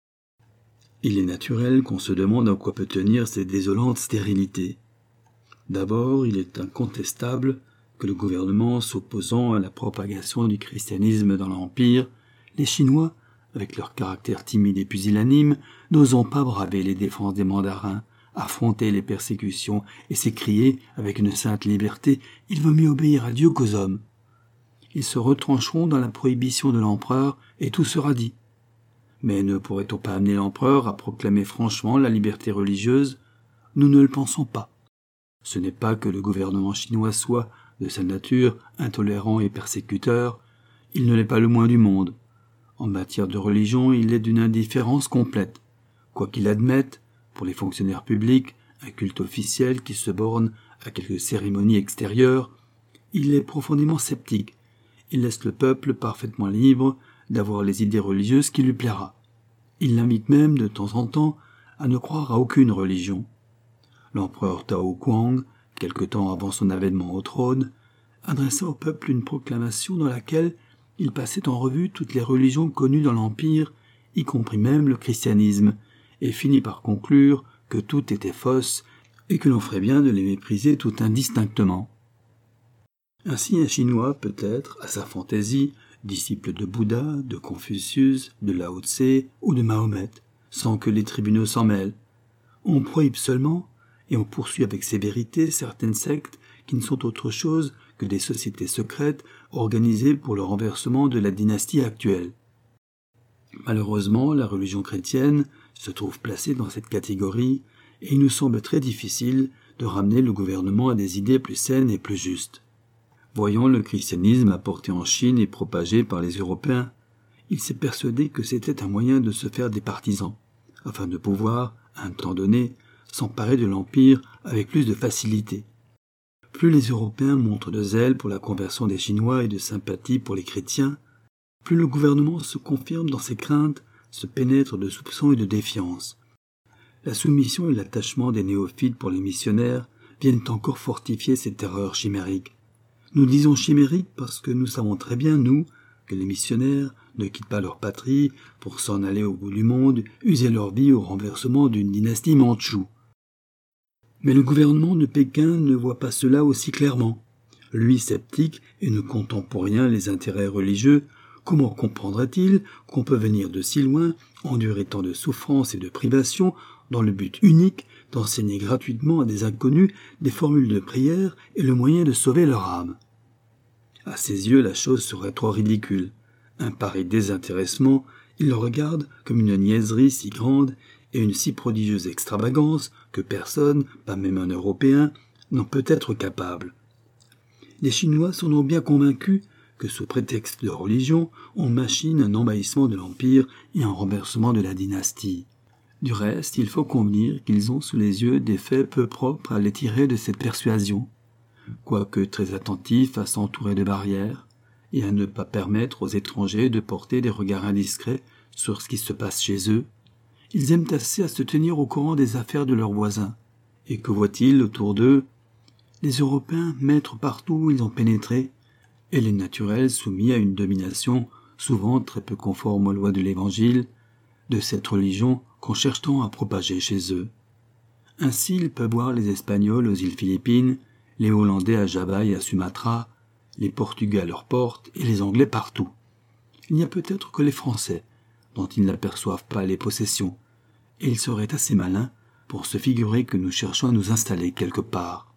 Il est naturel qu'on se demande en quoi peut tenir cette désolante stérilité. D'abord, il est incontestable que le gouvernement s'opposant à la propagation du christianisme dans l'Empire, les Chinois, avec leur caractère timide et pusillanime, n'osant pas braver les défenses des mandarins, affronter les persécutions et s'écrier, avec une sainte liberté, « Il vaut mieux obéir à Dieu qu'aux hommes ». Ils se retrancheront dans la prohibition de l'empereur et tout sera dit. Mais ne pourrait-on pas amener l'empereur à proclamer franchement la liberté religieuse? Nous ne le pensons pas. Ce n'est pas que le gouvernement chinois soit, de sa nature, intolérant et persécuteur, il ne l'est pas le moins du monde. En matière de religion, il est d'une indifférence complète, quoiqu'il admette, pour les fonctionnaires publics, un culte officiel qui se borne à quelques cérémonies extérieures, il est profondément sceptique. Il laisse le peuple parfaitement libre d'avoir les idées religieuses qui lui plaira. Il l'invite même, de temps en temps, à ne croire à aucune religion. L'empereur Tao Kuang, quelque temps avant son avènement au trône, adressa au peuple une proclamation dans laquelle il passait en revue toutes les religions connues dans l'Empire, y compris même le christianisme, et finit par conclure que tout était fausse et que l'on ferait bien de les mépriser tout indistinctement. Ainsi un Chinois peut être, à sa fantaisie, disciple de Bouddha, de Confucius, de Lao Tse ou de Mahomet, sans que les tribunaux s'en mêlent. On prohibe seulement, et on poursuit avec sévérité certaines sectes qui ne sont autre chose que des sociétés secrètes organisées pour le renversement de la dynastie actuelle. Malheureusement, la religion chrétienne se trouve placée dans cette catégorie, et il nous semble très difficile de ramener le gouvernement à des idées plus saines et plus justes. Voyant le christianisme apporté en Chine et propagé par les Européens, il s'est persuadé que c'était un moyen de se faire des partisans, afin de pouvoir, à un temps donné, s'emparer de l'Empire avec plus de facilité. Plus les Européens montrent de zèle pour la conversion des Chinois et de sympathie pour les chrétiens, plus le gouvernement se confirme dans ses craintes, se pénètre de soupçons et de défiance. La soumission et l'attachement des néophytes pour les missionnaires viennent encore fortifier ces terreurs chimériques. Nous disons chimériques parce que nous savons très bien, nous, que les missionnaires ne quittent pas leur patrie pour s'en aller au bout du monde, user leur vie au renversement d'une dynastie mandchoue. Mais le gouvernement de Pékin ne voit pas cela aussi clairement. Lui, sceptique et ne comptant pour rien les intérêts religieux, comment comprendra-t-il qu'on peut venir de si loin, endurer tant de souffrances et de privations, dans le but unique d'enseigner gratuitement à des inconnus des formules de prière et le moyen de sauver leur âme? À ses yeux, la chose serait trop ridicule. Un pareil désintéressement, il le regarde comme une niaiserie si grande et une si prodigieuse extravagance que personne, pas même un Européen, n'en peut être capable. Les Chinois sont donc bien convaincus que sous prétexte de religion, on machine un envahissement de l'Empire et un renversement de la dynastie. Du reste, il faut convenir qu'ils ont sous les yeux des faits peu propres à les tirer de cette persuasion. Quoique très attentifs à s'entourer de barrières et à ne pas permettre aux étrangers de porter des regards indiscrets sur ce qui se passe chez eux, ils aiment assez à se tenir au courant des affaires de leurs voisins. Et que voient-ils autour d'eux? Les Européens, maîtres partout où ils ont pénétré, et les naturels soumis à une domination souvent très peu conforme aux lois de l'Évangile, de cette religion qu'on cherche tant à propager chez eux. Ainsi, ils peuvent voir les Espagnols aux îles Philippines, les Hollandais à Java et à Sumatra, les Portugais à leurs portes et les Anglais partout. Il n'y a peut-être que les Français, dont ils n'aperçoivent pas les possessions, et ils seraient assez malins pour se figurer que nous cherchons à nous installer quelque part.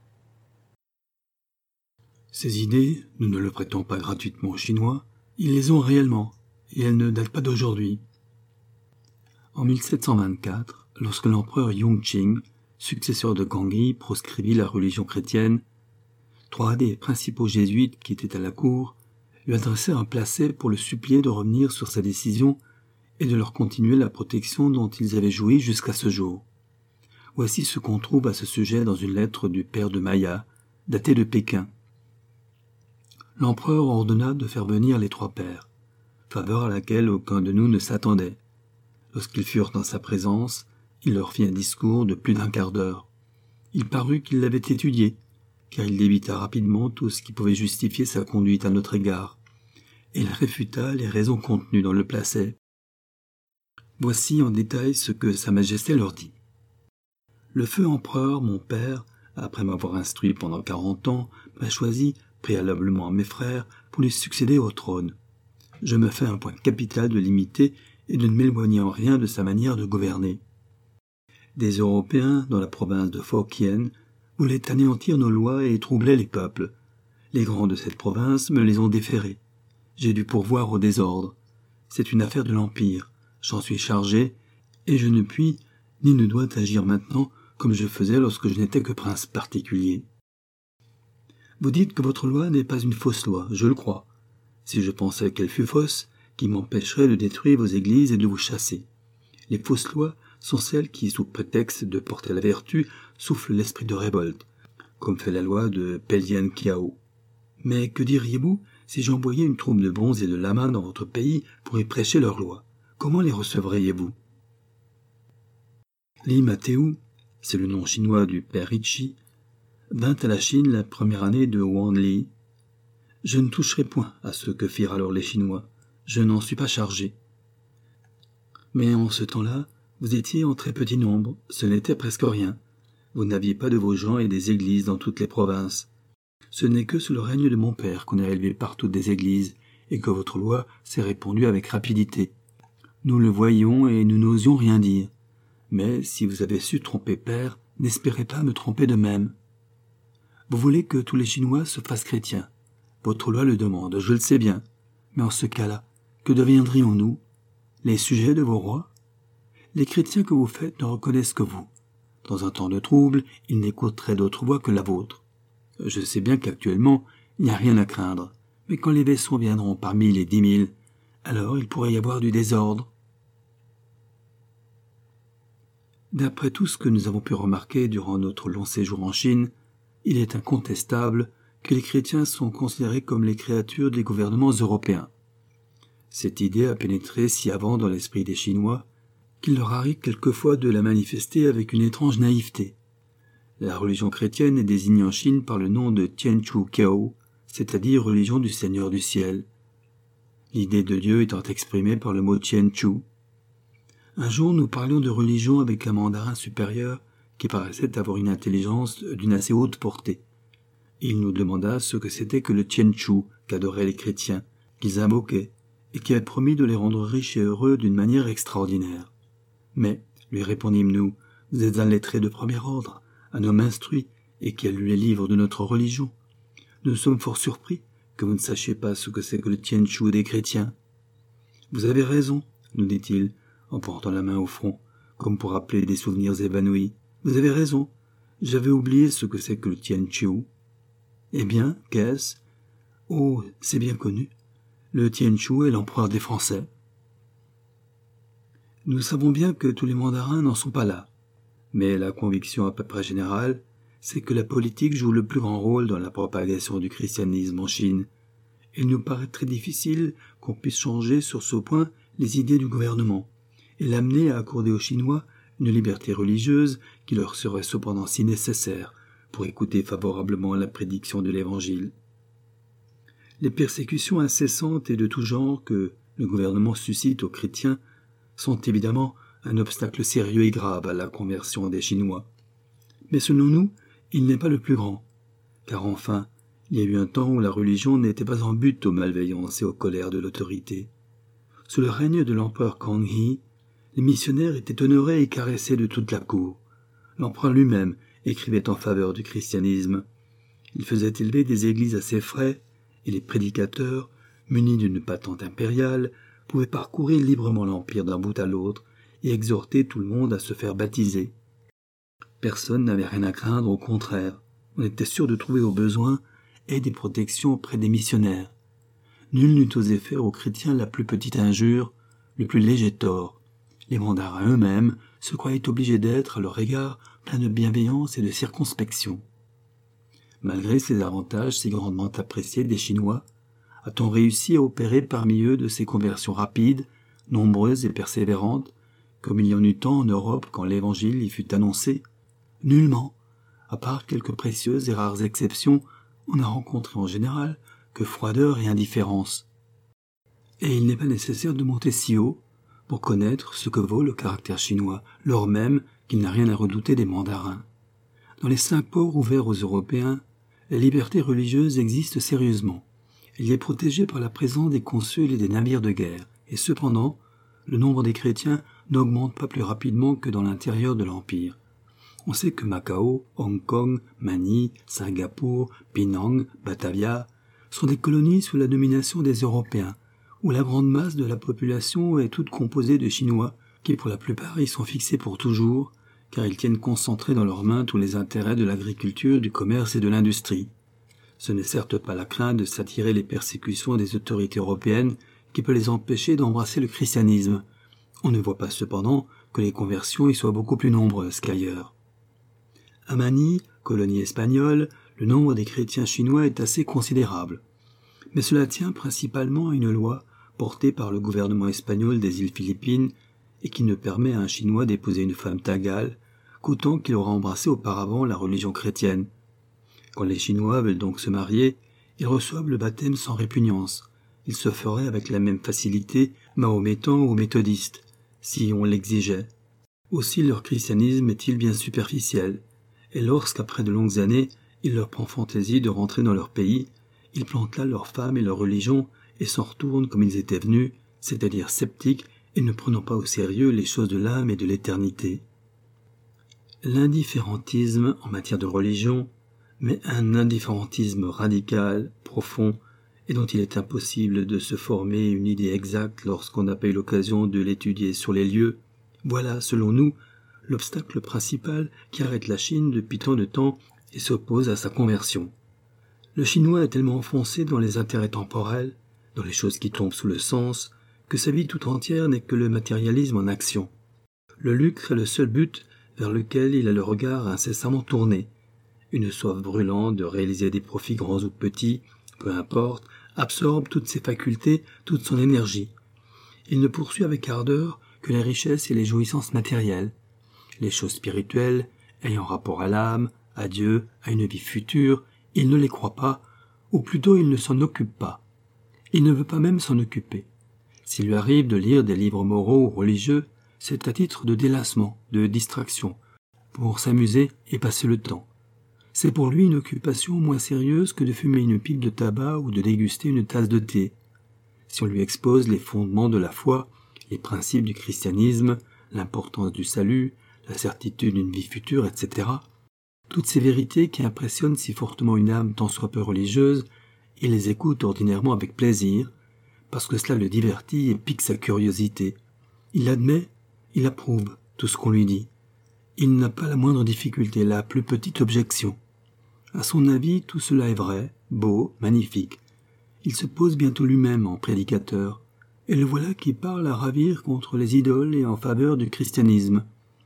Ces idées, nous ne le prêtons pas gratuitement aux Chinois, ils les ont réellement, et elles ne datent pas d'aujourd'hui. En mille sept cent vingt-quatre, lorsque l'empereur Yongqing, successeur de Kangui, proscrivit la religion chrétienne, trois des principaux jésuites qui étaient à la cour lui adressèrent un placet pour le supplier de revenir sur sa décision et de leur continuer la protection dont ils avaient joui jusqu'à ce jour. Voici ce qu'on trouve à ce sujet dans une lettre du père de Maya, datée de Pékin. L'empereur ordonna de faire venir les trois pères, faveur à laquelle aucun de nous ne s'attendait. Lorsqu'ils furent en sa présence, il leur fit un discours de plus d'un quart d'heure. Il parut qu'il l'avait étudié, car il débita rapidement tout ce qui pouvait justifier sa conduite à notre égard, et il réfuta les raisons contenues dans le placet. Voici en détail ce que Sa Majesté leur dit. Le feu empereur, mon père, après m'avoir instruit pendant quarante ans, m'a choisi, préalablement à mes frères, pour lui succéder au trône. Je me fais un point capital de l'imiter et de ne m'éloigner en rien de sa manière de gouverner. Des Européens, dans la province de Fokien, voulaient anéantir nos lois et troubler les peuples. Les grands de cette province me les ont déférés. J'ai dû pourvoir au désordre. C'est une affaire de l'Empire. J'en suis chargé, et je ne puis, ni ne dois agir maintenant comme je faisais lorsque je n'étais que prince particulier. Vous dites que votre loi n'est pas une fausse loi, je le crois. Si je pensais qu'elle fût fausse, qui m'empêcherait de détruire vos églises et de vous chasser. Les fausses lois sont celles qui, sous prétexte de porter la vertu, soufflent l'esprit de révolte, comme fait la loi de Pelien Kiao. Mais que diriez-vous si j'envoyais une troupe de bons et de lamas dans votre pays pour y prêcher leurs lois? Comment les recevriez-vous? Li Mateu, c'est le nom chinois du père Ricci, vint à la Chine la première année de Wan Li. Je ne toucherai point à ce que firent alors les Chinois. Je n'en suis pas chargé. Mais en ce temps-là, vous étiez en très petit nombre, ce n'était presque rien. Vous n'aviez pas de vos gens et des églises dans toutes les provinces. Ce n'est que sous le règne de mon père qu'on a élevé partout des églises, et que votre loi s'est répandue avec rapidité. Nous le voyions et nous n'osions rien dire. Mais si vous avez su tromper père, n'espérez pas me tromper de même. Vous voulez que tous les Chinois se fassent chrétiens. Votre loi le demande, je le sais bien. Mais en ce cas-là, que deviendrions-nous? Les sujets de vos rois? Les chrétiens que vous faites ne reconnaissent que vous. Dans un temps de trouble, ils n'écouteraient d'autre voix que la vôtre. Je sais bien qu'actuellement, il n'y a rien à craindre. Mais quand les vaisseaux viendront par mille et dix mille, alors il pourrait y avoir du désordre. D'après tout ce que nous avons pu remarquer durant notre long séjour en Chine, il est incontestable que les chrétiens sont considérés comme les créatures des gouvernements européens. Cette idée a pénétré si avant dans l'esprit des Chinois qu'il leur arrive quelquefois de la manifester avec une étrange naïveté. La religion chrétienne est désignée en Chine par le nom de Tianchu Kiao, c'est-à-dire religion du Seigneur du ciel. L'idée de Dieu étant exprimée par le mot Tianchu. Un jour, nous parlions de religion avec un mandarin supérieur qui paraissait avoir une intelligence d'une assez haute portée. Il nous demanda ce que c'était que le Tianchu qu'adoraient les chrétiens, qu'ils invoquaient, et qui avait promis de les rendre riches et heureux d'une manière extraordinaire. Mais, lui répondîmes-nous, vous êtes un lettré de premier ordre, un homme instruit, et qui a lu les livres de notre religion. Nous sommes fort surpris que vous ne sachiez pas ce que c'est que le Tianchu des chrétiens. Vous avez raison, nous dit-il, en portant la main au front, comme pour rappeler des souvenirs évanouis. Vous avez raison, j'avais oublié ce que c'est que le Tianchu. Eh bien, qu'est-ce? Oh, c'est bien connu. Le Tianchu est l'empereur des Français. Nous savons bien que tous les mandarins n'en sont pas là, mais la conviction à peu près générale, c'est que la politique joue le plus grand rôle dans la propagation du christianisme en Chine. Il nous paraît très difficile qu'on puisse changer sur ce point les idées du gouvernement et l'amener à accorder aux Chinois une liberté religieuse qui leur serait cependant si nécessaire pour écouter favorablement la prédiction de l'Évangile. Les persécutions incessantes et de tout genre que le gouvernement suscite aux chrétiens sont évidemment un obstacle sérieux et grave à la conversion des Chinois. Mais selon nous, il n'est pas le plus grand, car enfin, il y a eu un temps où la religion n'était pas en but aux malveillances et aux colères de l'autorité. Sous le règne de l'empereur Kanghi, les missionnaires étaient honorés et caressés de toute la cour. L'empereur lui-même écrivait en faveur du christianisme. Il faisait élever des églises à ses frais, et les prédicateurs, munis d'une patente impériale, pouvaient parcourir librement l'empire d'un bout à l'autre et exhorter tout le monde à se faire baptiser. Personne n'avait rien à craindre, au contraire. On était sûr de trouver au besoin aide et protection auprès des missionnaires. Nul n'eût osé faire aux chrétiens la plus petite injure, le plus léger tort. Les mandarins eux-mêmes se croyaient obligés d'être, à leur égard, pleins de bienveillance et de circonspection. Malgré ces avantages si grandement appréciés des Chinois, a-t-on réussi à opérer parmi eux de ces conversions rapides, nombreuses et persévérantes, comme il y en eut tant en Europe quand l'Évangile y fut annoncé? Nullement. À part quelques précieuses et rares exceptions, on n'a rencontré en général que froideur et indifférence. Et il n'est pas nécessaire de monter si haut pour connaître ce que vaut le caractère chinois, lors même qu'il n'a rien à redouter des mandarins. Dans les cinq ports ouverts aux Européens, la liberté religieuse existe sérieusement. Elle y est protégée par la présence des consuls et des navires de guerre, et cependant, le nombre des chrétiens n'augmente pas plus rapidement que dans l'intérieur de l'Empire. On sait que Macao, Hong Kong, Manille, Singapour, Penang, Batavia sont des colonies sous la domination des Européens, où la grande masse de la population est toute composée de Chinois, qui pour la plupart y sont fixés pour toujours, car ils tiennent concentrés dans leurs mains tous les intérêts de l'agriculture, du commerce et de l'industrie. Ce n'est certes pas la crainte de s'attirer les persécutions des autorités européennes qui peut les empêcher d'embrasser le christianisme. On ne voit pas cependant que les conversions y soient beaucoup plus nombreuses qu'ailleurs. À Manille, colonie espagnole, le nombre des chrétiens chinois est assez considérable. Mais cela tient principalement à une loi portée par le gouvernement espagnol des îles Philippines et qui ne permet à un Chinois d'épouser une femme tagale qu'autant qu'il aura embrassé auparavant la religion chrétienne. Quand les Chinois veulent donc se marier, ils reçoivent le baptême sans répugnance. Ils se feraient avec la même facilité mahométans ou méthodistes, si on l'exigeait. Aussi leur christianisme est-il bien superficiel, et lorsqu'après de longues années, il leur prend fantaisie de rentrer dans leur pays, ils plantent là leurs femmes et leur religion et s'en retournent comme ils étaient venus, c'est-à-dire sceptiques et ne prenant pas au sérieux les choses de l'âme et de l'éternité. L'indifférentisme en matière de religion, mais un indifférentisme radical, profond, et dont il est impossible de se former une idée exacte lorsqu'on n'a pas eu l'occasion de l'étudier sur les lieux, voilà, selon nous, l'obstacle principal qui arrête la Chine depuis tant de temps et s'oppose à sa conversion. Le Chinois est tellement enfoncé dans les intérêts temporels, dans les choses qui tombent sous le sens, que sa vie tout entière n'est que le matérialisme en action. Le lucre est le seul but vers lequel il a le regard incessamment tourné, une soif brûlante de réaliser des profits grands ou petits, peu importe, absorbe toutes ses facultés, toute son énergie. Il ne poursuit avec ardeur que les richesses et les jouissances matérielles. Les choses spirituelles, ayant rapport à l'âme, à Dieu, à une vie future, il ne les croit pas, ou plutôt il ne s'en occupe pas. Il ne veut pas même s'en occuper. S'il lui arrive de lire des livres moraux ou religieux, c'est à titre de délassement, de distraction, pour s'amuser et passer le temps. C'est pour lui une occupation moins sérieuse que de fumer une pipe de tabac ou de déguster une tasse de thé. Si on lui expose les fondements de la foi, les principes du christianisme, l'importance du salut, la certitude d'une vie future, et cetera, toutes ces vérités qui impressionnent si fortement une âme tant soit peu religieuse, il les écoute ordinairement avec plaisir, parce que cela le divertit et pique sa curiosité. Il admet, il approuve tout ce qu'on lui dit. Il n'a pas la moindre difficulté, la plus petite objection. À son avis, tout cela est vrai, beau, magnifique. Il se pose bientôt lui-même en prédicateur, et le voilà qui parle à ravir contre les idoles et en faveur du christianisme.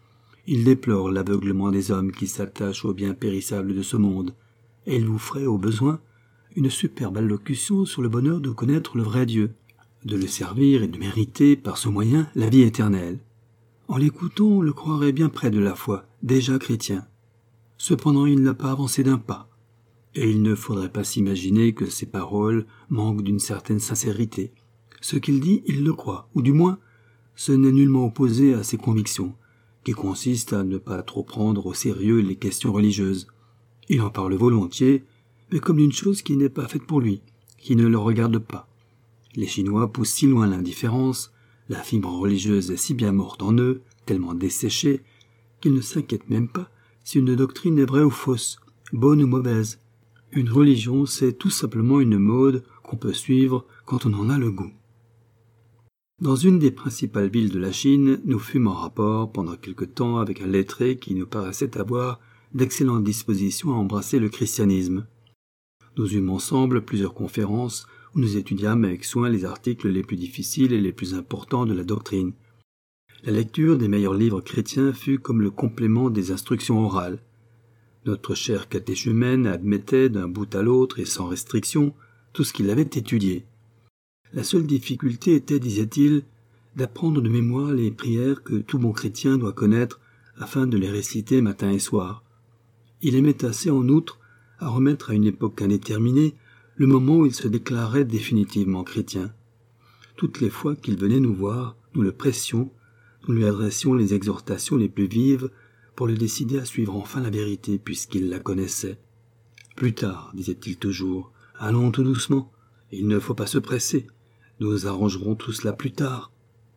Il déplore l'aveuglement des hommes qui s'attachent aux biens périssables de ce monde, et il vous ferait, au besoin, une superbe allocution sur le bonheur de connaître le vrai Dieu, de le servir et de mériter, par ce moyen, la vie éternelle. En l'écoutant, on le croirait bien près de la foi, déjà chrétien. Cependant, il n'a pas avancé d'un pas, et il ne faudrait pas s'imaginer que ses paroles manquent d'une certaine sincérité. Ce qu'il dit, il le croit, ou du moins, ce n'est nullement opposé à ses convictions, qui consistent à ne pas trop prendre au sérieux les questions religieuses. Il en parle volontiers, mais comme d'une chose qui n'est pas faite pour lui, qui ne le regarde pas. Les Chinois poussent si loin l'indifférence, la fibre religieuse est si bien morte en eux, tellement desséchée, qu'ils ne s'inquiètent même pas si une doctrine est vraie ou fausse, bonne ou mauvaise. Une religion, c'est tout simplement une mode qu'on peut suivre quand on en a le goût. Dans une des principales villes de la Chine, nous fûmes en rapport pendant quelque temps avec un lettré qui nous paraissait avoir d'excellentes dispositions à embrasser le christianisme. Nous eûmes ensemble plusieurs conférences où nous étudiâmes avec soin les articles les plus difficiles et les plus importants de la doctrine. La lecture des meilleurs livres chrétiens fut comme le complément des instructions orales. Notre cher catéchumène admettait d'un bout à l'autre et sans restriction tout ce qu'il avait étudié. La seule difficulté était, disait-il, d'apprendre de mémoire les prières que tout bon chrétien doit connaître afin de les réciter matin et soir. Il aimait assez, en outre, à remettre à une époque indéterminée le moment où il se déclarait définitivement chrétien. Toutes les fois qu'il venait nous voir, nous le pressions, nous lui adressions les exhortations les plus vives pour le décider à suivre enfin la vérité puisqu'il la connaissait. Plus tard, disait-il toujours, allons tout doucement, il ne faut pas se presser, nous arrangerons tout cela plus tard.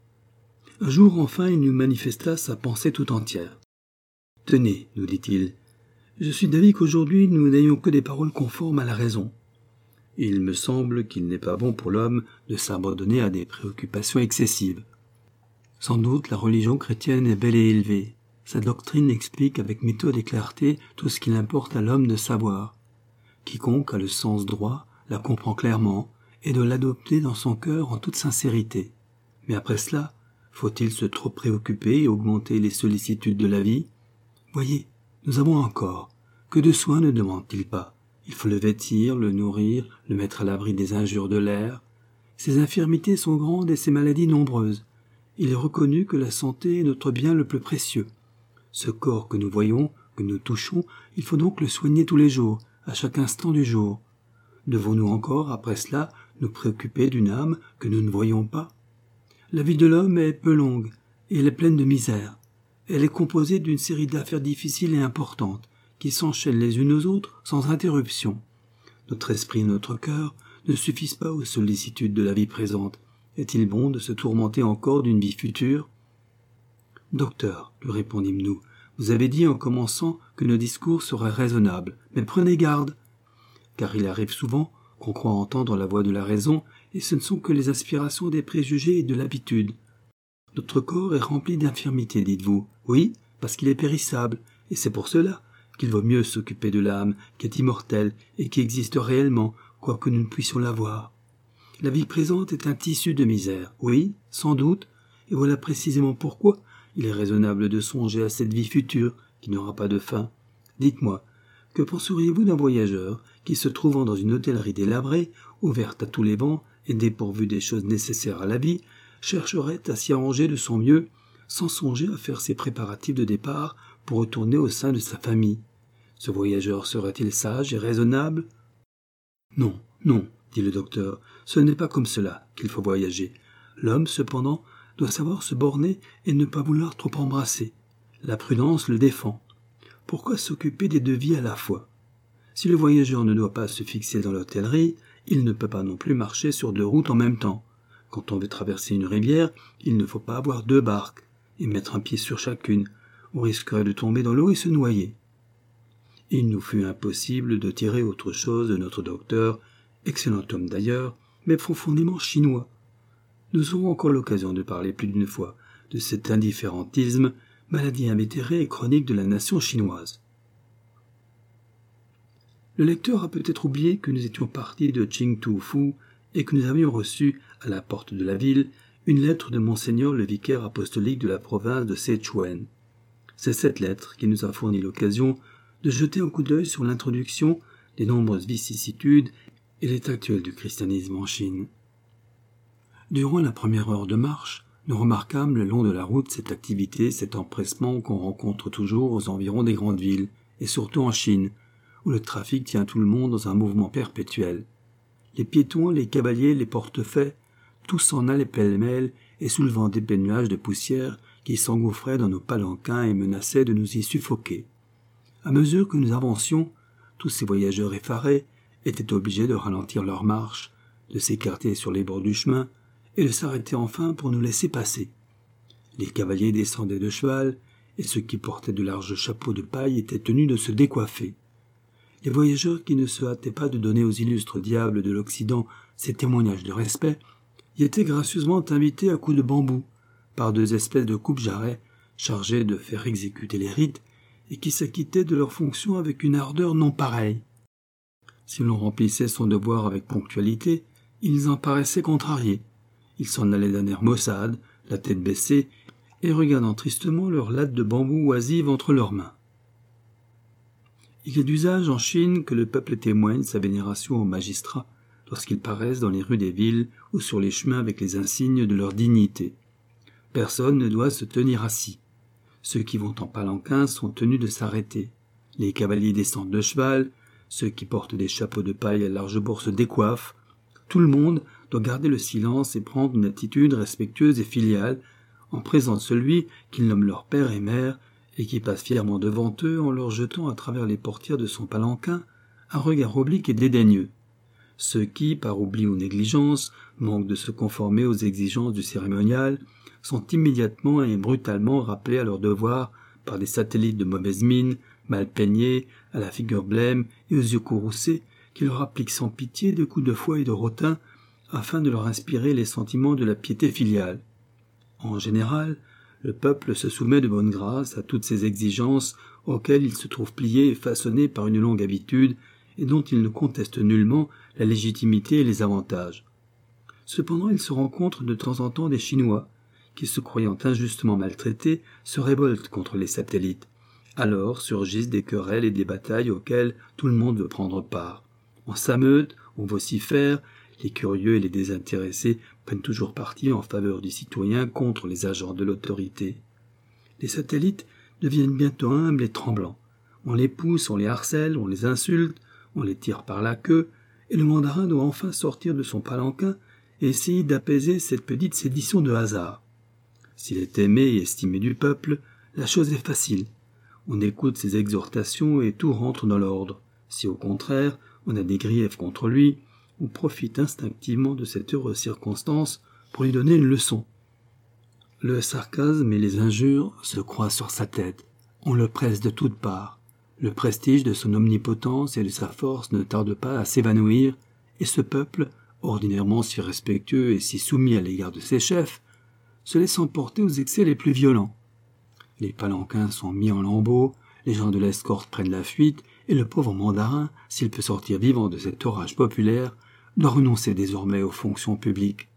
Un jour enfin il nous manifesta sa pensée tout entière. « Tenez, nous dit-il, je suis d'avis qu'aujourd'hui nous n'ayons que des paroles conformes à la raison. Il me semble qu'il n'est pas bon pour l'homme de s'abandonner à des préoccupations excessives. Sans doute la religion chrétienne est belle et élevée. Sa doctrine explique avec méthode et clarté tout ce qu'il importe à l'homme de savoir. Quiconque a le sens droit la comprend clairement et doit l'adopter dans son cœur en toute sincérité. Mais après cela, faut-il se trop préoccuper et augmenter les sollicitudes de la vie? Voyez, nous avons encore. Que de soins ne demande-t-il pas? Il faut le vêtir, le nourrir, le mettre à l'abri des injures de l'air. Ses infirmités sont grandes et ses maladies nombreuses. Il est reconnu que la santé est notre bien le plus précieux. Ce corps que nous voyons, que nous touchons, il faut donc le soigner tous les jours, à chaque instant du jour. Devons-nous encore, après cela, nous préoccuper d'une âme que nous ne voyons pas? La vie de l'homme est peu longue, et elle est pleine de misère. Elle est composée d'une série d'affaires difficiles et importantes, qui s'enchaînent les unes aux autres sans interruption. Notre esprit et notre cœur ne suffisent pas aux sollicitudes de la vie présente. Est-il bon de se tourmenter encore d'une vie future? Docteur, lui répondîmes-nous, vous avez dit en commençant que nos discours seraient raisonnables, mais prenez garde, car il arrive souvent qu'on croit entendre la voix de la raison, et ce ne sont que les aspirations des préjugés et de l'habitude. Notre corps est rempli d'infirmités, dites-vous. Oui, parce qu'il est périssable, et c'est pour cela qu'il vaut mieux s'occuper de l'âme, qui est immortelle et qui existe réellement, quoique nous ne puissions la voir. La vie présente est un tissu de misère, oui, sans doute, et voilà précisément pourquoi il est raisonnable de songer à cette vie future, qui n'aura pas de fin. Dites-moi, Que penseriez-vous d'un voyageur qui, se trouvant dans une hôtellerie délabrée, ouverte à tous les vents et dépourvue des choses nécessaires à la vie, chercherait à s'y arranger de son mieux, sans songer à faire ses préparatifs de départ pour retourner au sein de sa famille? Ce voyageur serait-il sage et raisonnable? Non, non, dit le docteur, ce n'est pas comme cela qu'il faut voyager. L'homme, cependant, doit savoir se borner et ne pas vouloir trop embrasser. La prudence le défend. Pourquoi s'occuper des deux vies à la fois? Si le voyageur ne doit pas se fixer dans l'hôtellerie, il ne peut pas non plus marcher sur deux routes en même temps. Quand on veut traverser une rivière, il ne faut pas avoir deux barques et mettre un pied sur chacune. On risquerait de tomber dans l'eau et se noyer. Il nous fut impossible de tirer autre chose de notre docteur, excellent homme d'ailleurs, mais profondément chinois. Nous aurons encore l'occasion de parler plus d'une fois de cet indifférentisme, maladie invétérée et chronique de la nation chinoise. Le lecteur a peut-être oublié que nous étions partis de Qingtou-Fu et que nous avions reçu, à la porte de la ville, une lettre de Monseigneur le vicaire apostolique de la province de Sichuan. C'est cette lettre qui nous a fourni l'occasion de jeter un coup d'œil sur l'introduction des nombreuses vicissitudes et l'état actuel du christianisme en Chine. Durant la première heure de marche, nous remarquâmes le long de la route cette activité, cet empressement qu'on rencontre toujours aux environs des grandes villes, et surtout en Chine, où le trafic tient tout le monde dans un mouvement perpétuel. Les piétons, les cavaliers, les portefaix, tous s'en allaient pêle-mêle et soulevant d'épais nuages de poussière qui s'engouffraient dans nos palanquins et menaçaient de nous y suffoquer. À mesure que nous avancions, tous ces voyageurs effarés étaient obligés de ralentir leur marche, de s'écarter sur les bords du chemin, et de s'arrêter enfin pour nous laisser passer. Les cavaliers descendaient de cheval, et ceux qui portaient de larges chapeaux de paille étaient tenus de se décoiffer. Les voyageurs qui ne se hâtaient pas de donner aux illustres diables de l'Occident ces témoignages de respect y étaient gracieusement invités à coups de bambou, par deux espèces de coupe-jarrets chargés de faire exécuter les rites, et qui s'acquittaient de leurs fonctions avec une ardeur non pareille. Si l'on remplissait son devoir avec ponctualité, ils en paraissaient contrariés. Ils s'en allaient d'un air maussade, la tête baissée, et regardant tristement leurs lattes de bambou oisives entre leurs mains. Il est d'usage en Chine que le peuple témoigne sa vénération aux magistrats lorsqu'ils paraissent dans les rues des villes ou sur les chemins avec les insignes de leur dignité. Personne ne doit se tenir assis. Ceux qui vont en palanquin sont tenus de s'arrêter. Les cavaliers descendent de cheval, ceux qui portent des chapeaux de paille à large bord se décoiffent. Tout le monde doit garder le silence et prendre une attitude respectueuse et filiale en présence de celui qu'ils nomment leur père et mère et qui passe fièrement devant eux en leur jetant à travers les portières de son palanquin un regard oblique et dédaigneux. Ceux qui, par oubli ou négligence, manquent de se conformer aux exigences du cérémonial, sont immédiatement et brutalement rappelés à leur devoir par des satellites de mauvaise mine, mal peignés, à la figure blême et aux yeux courroucés, qui leur appliquent sans pitié des coups de fouet et de rotin, afin de leur inspirer les sentiments de la piété filiale. En général, le peuple se soumet de bonne grâce à toutes ces exigences auxquelles il se trouve plié et façonné par une longue habitude et dont il ne conteste nullement la légitimité et les avantages. Cependant, il se rencontre de temps en temps des Chinois qui, se croyant injustement maltraités, se révoltent contre les satellites. Alors surgissent des querelles et des batailles auxquelles tout le monde veut prendre part. On s'ameute, on vocifère, les curieux et les désintéressés prennent toujours parti en faveur du citoyen contre les agents de l'autorité. Les satellites deviennent bientôt humbles et tremblants. On les pousse, on les harcèle, on les insulte, on les tire par la queue, et le mandarin doit enfin sortir de son palanquin et essayer d'apaiser cette petite sédition de hasard. S'il est aimé et estimé du peuple, la chose est facile. On écoute ses exhortations et tout rentre dans l'ordre. Si au contraire, on a des griefs contre lui, on profite instinctivement de cette heureuse circonstance pour lui donner une leçon. Le sarcasme et les injures se croisent sur sa tête. On le presse de toutes parts. Le prestige de son omnipotence et de sa force ne tarde pas à s'évanouir, et ce peuple, ordinairement si respectueux et si soumis à l'égard de ses chefs, se laisse emporter aux excès les plus violents. Les palanquins sont mis en lambeaux, les gens de l'escorte prennent la fuite, et le pauvre mandarin, s'il peut sortir vivant de cet orage populaire, doit renoncer désormais aux fonctions publiques.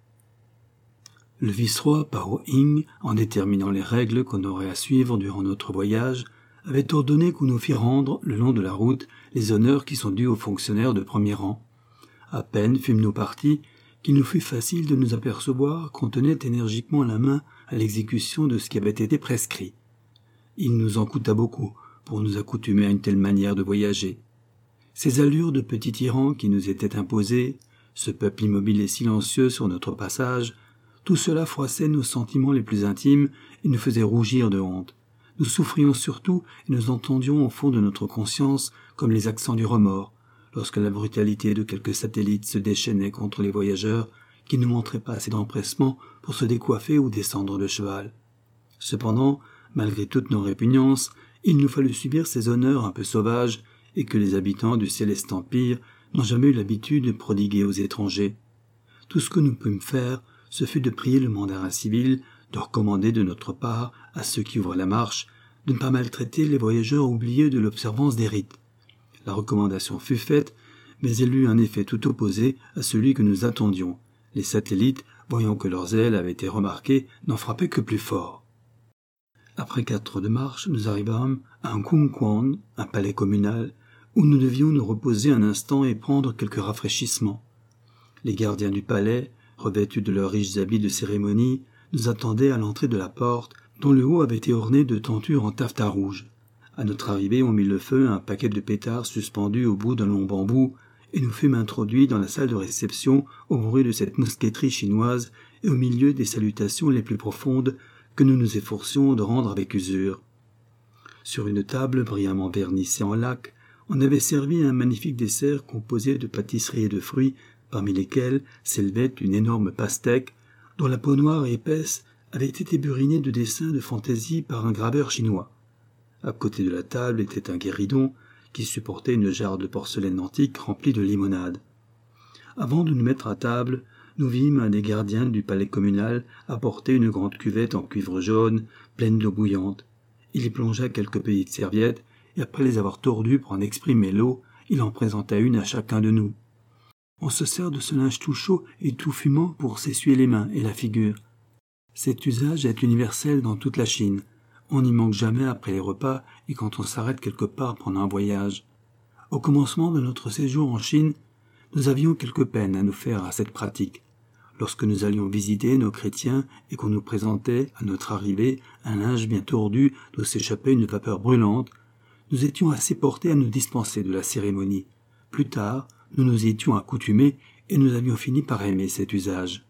Le vice-roi Pao Ying, en déterminant les règles qu'on aurait à suivre durant notre voyage, avait ordonné qu'on nous fît rendre, le long de la route, les honneurs qui sont dus aux fonctionnaires de premier rang. À peine fûmes-nous partis, qu'il nous fut facile de nous apercevoir qu'on tenait énergiquement la main à l'exécution de ce qui avait été prescrit. Il nous en coûta beaucoup pour nous accoutumer à une telle manière de voyager. Ces allures de petits tyrans qui nous étaient imposées, ce peuple immobile et silencieux sur notre passage, tout cela froissait nos sentiments les plus intimes et nous faisait rougir de honte. Nous souffrions surtout et nous entendions au fond de notre conscience comme les accents du remords, lorsque la brutalité de quelques satellites se déchaînait contre les voyageurs qui ne montraient pas assez d'empressement pour se décoiffer ou descendre de cheval. Cependant, malgré toutes nos répugnances, il nous fallut subir ces honneurs un peu sauvages et que les habitants du céleste empire n'ont jamais eu l'habitude de prodiguer aux étrangers. Tout ce que nous pûmes faire, ce fut de prier le mandarin civil de recommander de notre part à ceux qui ouvrent la marche de ne pas maltraiter les voyageurs oublieux de l'observance des rites. La recommandation fut faite, mais elle eut un effet tout opposé à celui que nous attendions. Les satellites, voyant que leurs ailes avaient été remarquées, n'en frappaient que plus fort. Après quatre heures de marche, nous arrivâmes à un Kungkwon, un palais communal, où nous devions nous reposer un instant et prendre quelques rafraîchissements. Les gardiens du palais, revêtus de leurs riches habits de cérémonie, nous attendaient à l'entrée de la porte, dont le haut avait été orné de tentures en taffetas rouge. À notre arrivée, on mit le feu à un paquet de pétards suspendus au bout d'un long bambou, et nous fûmes introduits dans la salle de réception au bruit de cette mousqueterie chinoise et au milieu des salutations les plus profondes que nous nous efforcions de rendre avec usure. Sur une table brillamment vernissée en laque, on avait servi un magnifique dessert composé de pâtisseries et de fruits, parmi lesquels s'élevait une énorme pastèque, dont la peau noire et épaisse avait été burinée de dessins de fantaisie par un graveur chinois. À côté de la table était un guéridon qui supportait une jarre de porcelaine antique remplie de limonade. Avant de nous mettre à table, nous vîmes un des gardiens du palais communal apporter une grande cuvette en cuivre jaune, pleine d'eau bouillante. Il y plongea quelques petites serviettes, et après les avoir tordues pour en exprimer l'eau, il en présenta une à chacun de nous. On se sert de ce linge tout chaud et tout fumant pour s'essuyer les mains et la figure. Cet usage est universel dans toute la Chine. On n'y manque jamais après les repas et quand on s'arrête quelque part pendant un voyage. Au commencement de notre séjour en Chine, nous avions quelque peine à nous faire à cette pratique. Lorsque nous allions visiter nos chrétiens et qu'on nous présentait, à notre arrivée, un linge bien tordu d'où s'échappait une vapeur brûlante, nous étions assez portés à nous dispenser de la cérémonie. Plus tard, nous nous y étions accoutumés et nous avions fini par aimer cet usage.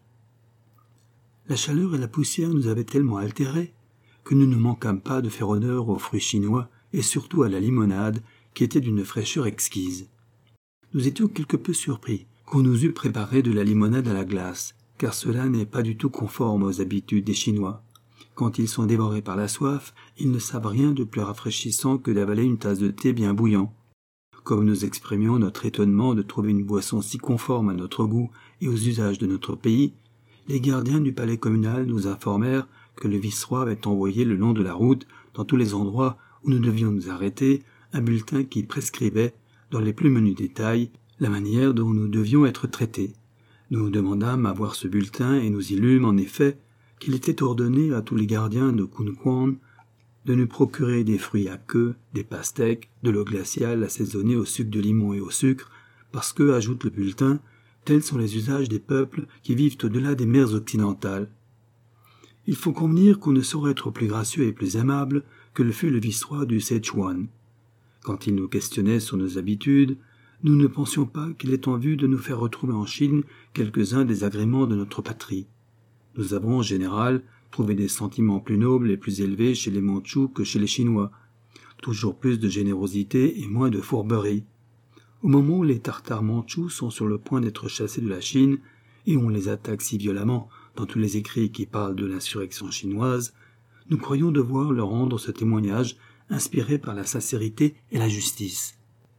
La chaleur et la poussière nous avaient tellement altérés que nous ne manquâmes pas de faire honneur aux fruits chinois et surtout à la limonade qui était d'une fraîcheur exquise. Nous étions quelque peu surpris qu'on nous eût préparé de la limonade à la glace, car cela n'est pas du tout conforme aux habitudes des Chinois. Quand ils sont dévorés par la soif, ils ne savent rien de plus rafraîchissant que d'avaler une tasse de thé bien bouillant. Comme nous exprimions notre étonnement de trouver une boisson si conforme à notre goût et aux usages de notre pays, les gardiens du palais communal nous informèrent que le vice-roi avait envoyé le long de la route, dans tous les endroits où nous devions nous arrêter, un bulletin qui prescrivait, dans les plus menus détails, la manière dont nous devions être traités. Nous demandâmes à voir ce bulletin et nous y lûmes en effet qu'il était ordonné à tous les gardiens de Kungkwon de nous procurer des fruits à queue, des pastèques, de l'eau glaciale assaisonnée au sucre de limon et au sucre, parce que, ajoute le bulletin, tels sont les usages des peuples qui vivent au-delà des mers occidentales. Il faut convenir qu'on ne saurait être plus gracieux et plus aimable que le fut le vice-roi du Szechuan. Quand il nous questionnait sur nos habitudes, nous ne pensions pas qu'il est en vue de nous faire retrouver en Chine quelques-uns des agréments de notre patrie. Nous avons, en général, trouvé des sentiments plus nobles et plus élevés chez les Mandchous que chez les Chinois, toujours plus de générosité et moins de fourberie. Au moment où les Tartares mandchous sont sur le point d'être chassés de la Chine, et on les attaque si violemment dans tous les écrits qui parlent de l'insurrection chinoise, nous croyons devoir leur rendre ce témoignage inspiré par la sincérité et la justice.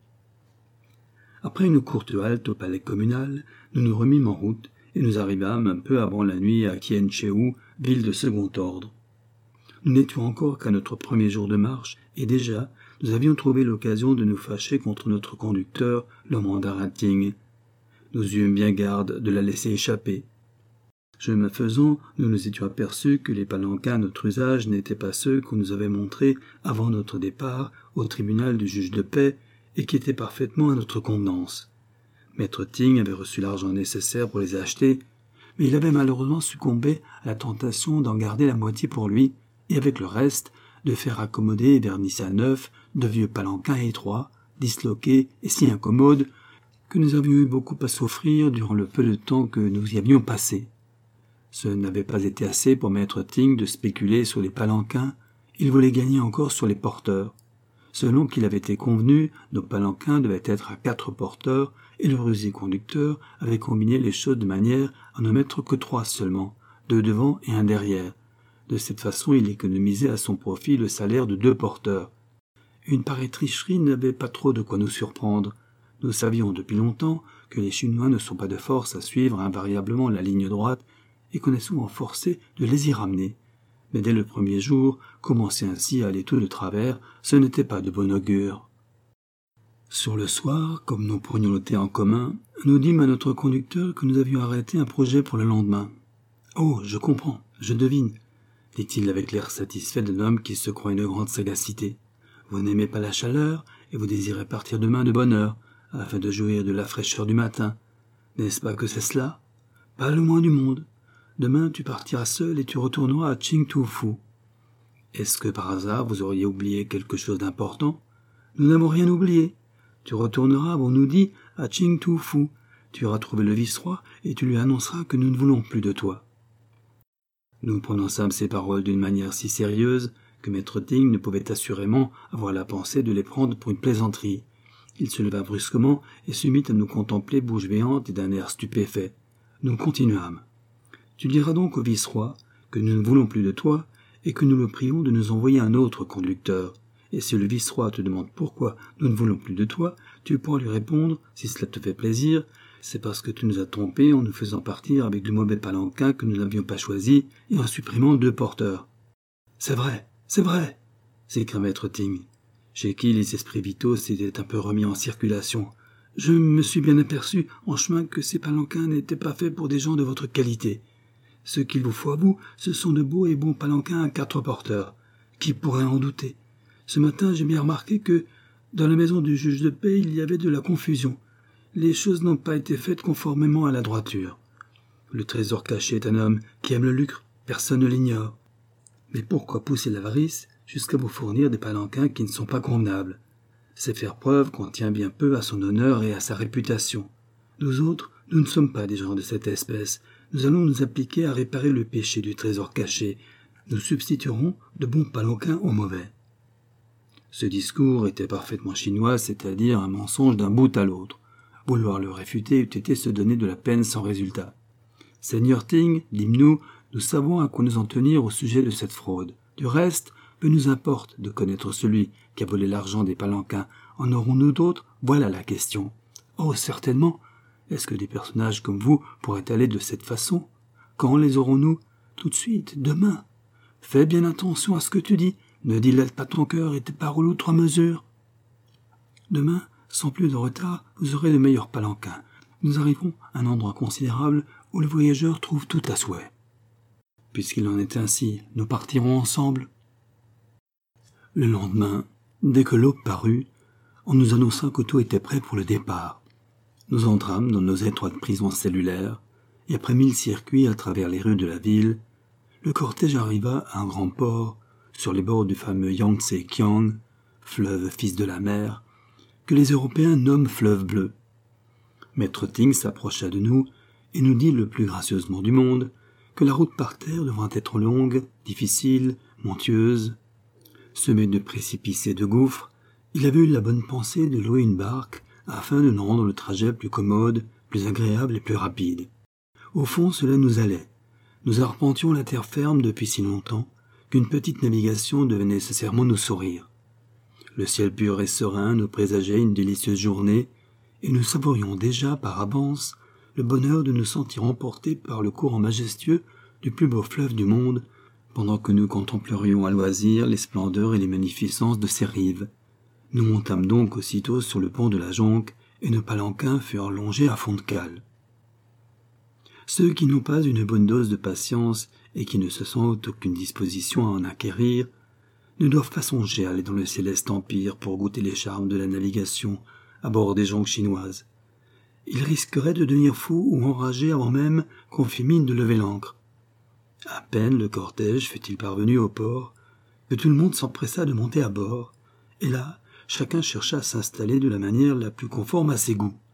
Après une courte halte au palais communal, nous nous remîmes en route et nous arrivâmes un peu avant la nuit à Qiancheu, ville de second ordre. Nous n'étions encore qu'à notre premier jour de marche, et déjà, nous avions trouvé l'occasion de nous fâcher contre notre conducteur, le mandarin Ting. Nous eûmes bien garde de la laisser échapper. Chemin faisant, nous nous étions aperçus que les palanquins à notre usage n'étaient pas ceux qu'on nous avait montrés avant notre départ au tribunal du juge de paix et qui étaient parfaitement à notre convenance. Maître Ting avait reçu l'argent nécessaire pour les acheter, mais il avait malheureusement succombé à la tentation d'en garder la moitié pour lui et avec le reste de faire accommoder et vernisser à neuf de vieux palanquins étroits, disloqués et si incommodes que nous avions eu beaucoup à souffrir durant le peu de temps que nous y avions passé. Ce n'avait pas été assez pour Maître Ting de spéculer sur les palanquins, il voulait gagner encore sur les porteurs. Selon qu'il avait été convenu, nos palanquins devaient être à quatre porteurs et le rusé conducteur avait combiné les choses de manière à n'en mettre que trois seulement, deux devant et un derrière. De cette façon, il économisait à son profit le salaire de deux porteurs. Une pareille tricherie n'avait pas trop de quoi nous surprendre. Nous savions depuis longtemps que les Chinois ne sont pas de force à suivre invariablement la ligne droite et qu'on est souvent forcé de les y ramener. Mais dès le premier jour, commencer ainsi à aller tout de travers, ce n'était pas de bon augure. Sur le soir, comme nous prenions le thé en commun, nous dîmes à notre conducteur que nous avions arrêté un projet pour le lendemain. « Oh, je comprends, je devine », dit-il avec l'air satisfait d'un homme qui se croit une grande sagacité. « Vous n'aimez pas la chaleur et vous désirez partir demain de bonne heure, afin de jouir de la fraîcheur du matin. N'est-ce pas que c'est cela ? Pas le moins du monde. Demain, tu partiras seul et tu retourneras à Qingtuofu. Est-ce que par hasard vous auriez oublié quelque chose d'important ? Nous n'avons rien oublié. Tu retourneras, on nous dit, à Qingtuofu. Tu auras trouvé le vice-roi et tu lui annonceras que nous ne voulons plus de toi. » Nous prononçâmes ces paroles d'une manière si sérieuse que Maître Ting ne pouvait assurément avoir la pensée de les prendre pour une plaisanterie. Il se leva brusquement et se mit à nous contempler bouche béante et d'un air stupéfait. Nous continuâmes. « Tu diras donc au vice-roi que nous ne voulons plus de toi et que nous le prions de nous envoyer un autre conducteur. Et si le vice-roi te demande pourquoi nous ne voulons plus de toi, tu pourras lui répondre, si cela te fait plaisir, c'est parce que tu nous as trompés en nous faisant partir avec de mauvais palanquins que nous n'avions pas choisis et en supprimant deux porteurs. »« C'est vrai, c'est vrai !» s'écria Maître Ting, chez qui les esprits vitaux s'étaient un peu remis en circulation. « Je me suis bien aperçu en chemin que ces palanquins n'étaient pas faits pour des gens de votre qualité. Ce qu'il vous faut à vous, ce sont de beaux et bons palanquins à quatre porteurs. Qui pourrait en douter ? Ce matin, j'ai bien remarqué que, dans la maison du juge de paix, il y avait de la confusion. Les choses n'ont pas été faites conformément à la droiture. Le trésor caché est un homme qui aime le lucre, personne ne l'ignore. Mais pourquoi pousser l'avarice jusqu'à vous fournir des palanquins qui ne sont pas convenables ? C'est faire preuve qu'on tient bien peu à son honneur et à sa réputation. Nous autres, nous ne sommes pas des gens de cette espèce. Nous allons nous appliquer à réparer le péché du trésor caché. Nous substituerons de bons palanquins aux mauvais. » Ce discours était parfaitement chinois, c'est-à-dire un mensonge d'un bout à l'autre. Vouloir le réfuter eût été se donner de la peine sans résultat. « Seigneur Ting, dîmes-nous, nous savons à quoi nous en tenir au sujet de cette fraude. Du reste, peu nous importe de connaître celui qui a volé l'argent des palanquins. En aurons-nous d'autres ? Voilà la question. »« Oh, certainement. Est-ce que des personnages comme vous pourraient aller de cette façon ? Quand les aurons-nous ? Tout de suite, demain. Fais bien attention à ce que tu dis. Ne dilate pas ton cœur et tes paroles outre mesure. Demain, sans plus de retard, vous aurez de meilleurs palanquins. Nous arriverons à un endroit considérable où le voyageur trouve tout à souhait. Puisqu'il en est ainsi, nous partirons ensemble. » Le lendemain, dès que l'aube parut, on nous annonça que tout était prêt pour le départ. Nous entrâmes dans nos étroites prisons cellulaires, et après mille circuits à travers les rues de la ville, le cortège arriva à un grand port, sur les bords du fameux Yangtze-Kiang, fleuve fils de la mer, que les Européens nomment fleuve bleu. Maître Ting s'approcha de nous et nous dit le plus gracieusement du monde que la route par terre devrait être longue, difficile, montueuse. Semée de précipices et de gouffres, il avait eu la bonne pensée de louer une barque afin de nous rendre le trajet plus commode, plus agréable et plus rapide. Au fond, cela nous allait. Nous arpentions la terre ferme depuis si longtemps qu'une petite navigation devait nécessairement nous sourire. Le ciel pur et serein nous présageait une délicieuse journée, et nous savourions déjà par avance le bonheur de nous sentir emportés par le courant majestueux du plus beau fleuve du monde, pendant que nous contemplerions à loisir les splendeurs et les magnificences de ses rives. Nous montâmes donc aussitôt sur le pont de la Jonque, et nos palanquins furent longés à fond de cale. Ceux qui n'ont pas une bonne dose de patience et qui ne se sentent aucune disposition à en acquérir ne doivent pas songer à aller dans le céleste empire pour goûter les charmes de la navigation à bord des jonques chinoises. Ils risqueraient de devenir fous ou enragés avant même qu'on fît mine de lever l'ancre. À peine le cortège fut-il parvenu au port, que tout le monde s'empressa de monter à bord, et là, chacun chercha à s'installer de la manière la plus conforme à ses goûts.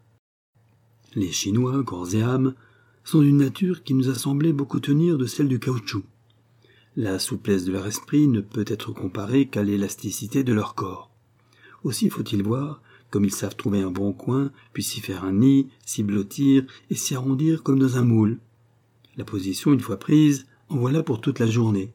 Les Chinois, corps et âme, sont d'une nature qui nous a semblé beaucoup tenir de celle du caoutchouc. La souplesse de leur esprit ne peut être comparée qu'à l'élasticité de leur corps. Aussi faut-il voir comme ils savent trouver un bon coin, puis s'y faire un nid, s'y blottir et s'y arrondir comme dans un moule. La position, une fois prise, en voilà pour toute la journée.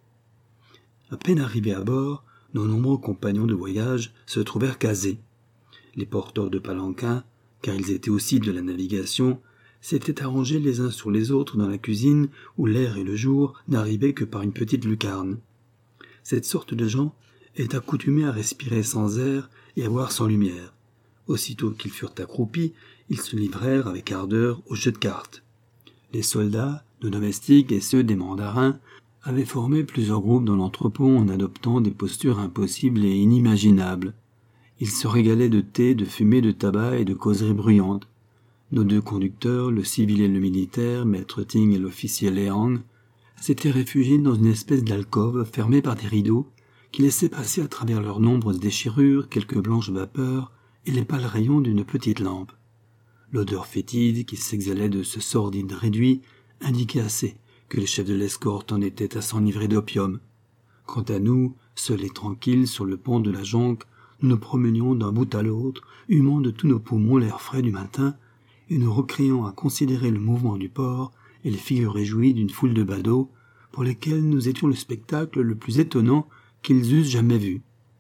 À peine arrivés à bord, nos nombreux compagnons de voyage se trouvèrent casés. Les porteurs de palanquins, car ils étaient aussi de la navigation, s'étaient arrangés les uns sur les autres dans la cuisine où l'air et le jour n'arrivaient que par une petite lucarne. Cette sorte de gens est accoutumée à respirer sans air et à voir sans lumière. Aussitôt qu'ils furent accroupis, ils se livrèrent avec ardeur au jeu de cartes. Les soldats, nos domestiques et ceux des mandarins avaient formé plusieurs groupes dans l'entrepôt en adoptant des postures impossibles et inimaginables. Ils se régalaient de thé, de fumée, de tabac et de causeries bruyantes. Nos deux conducteurs, le civil et le militaire, maître Ting et l'officier Liang, s'étaient réfugiés dans une espèce d'alcôve fermée par des rideaux qui laissaient passer à travers leurs nombreuses déchirures quelques blanches vapeurs et les pâles rayons d'une petite lampe. L'odeur fétide qui s'exhalait de ce sordide réduit indiquait assez que le chef de l'escorte en était à s'enivrer d'opium. Quant à nous, seuls et tranquilles sur le pont de la jonque, nous nous promenions d'un bout à l'autre, humant de tous nos poumons l'air frais du matin, et nous recréant à considérer le mouvement du port et les figures réjouies d'une foule de badauds, pour lesquels nous étions le spectacle le plus étonnant qu'ils eussent jamais vu.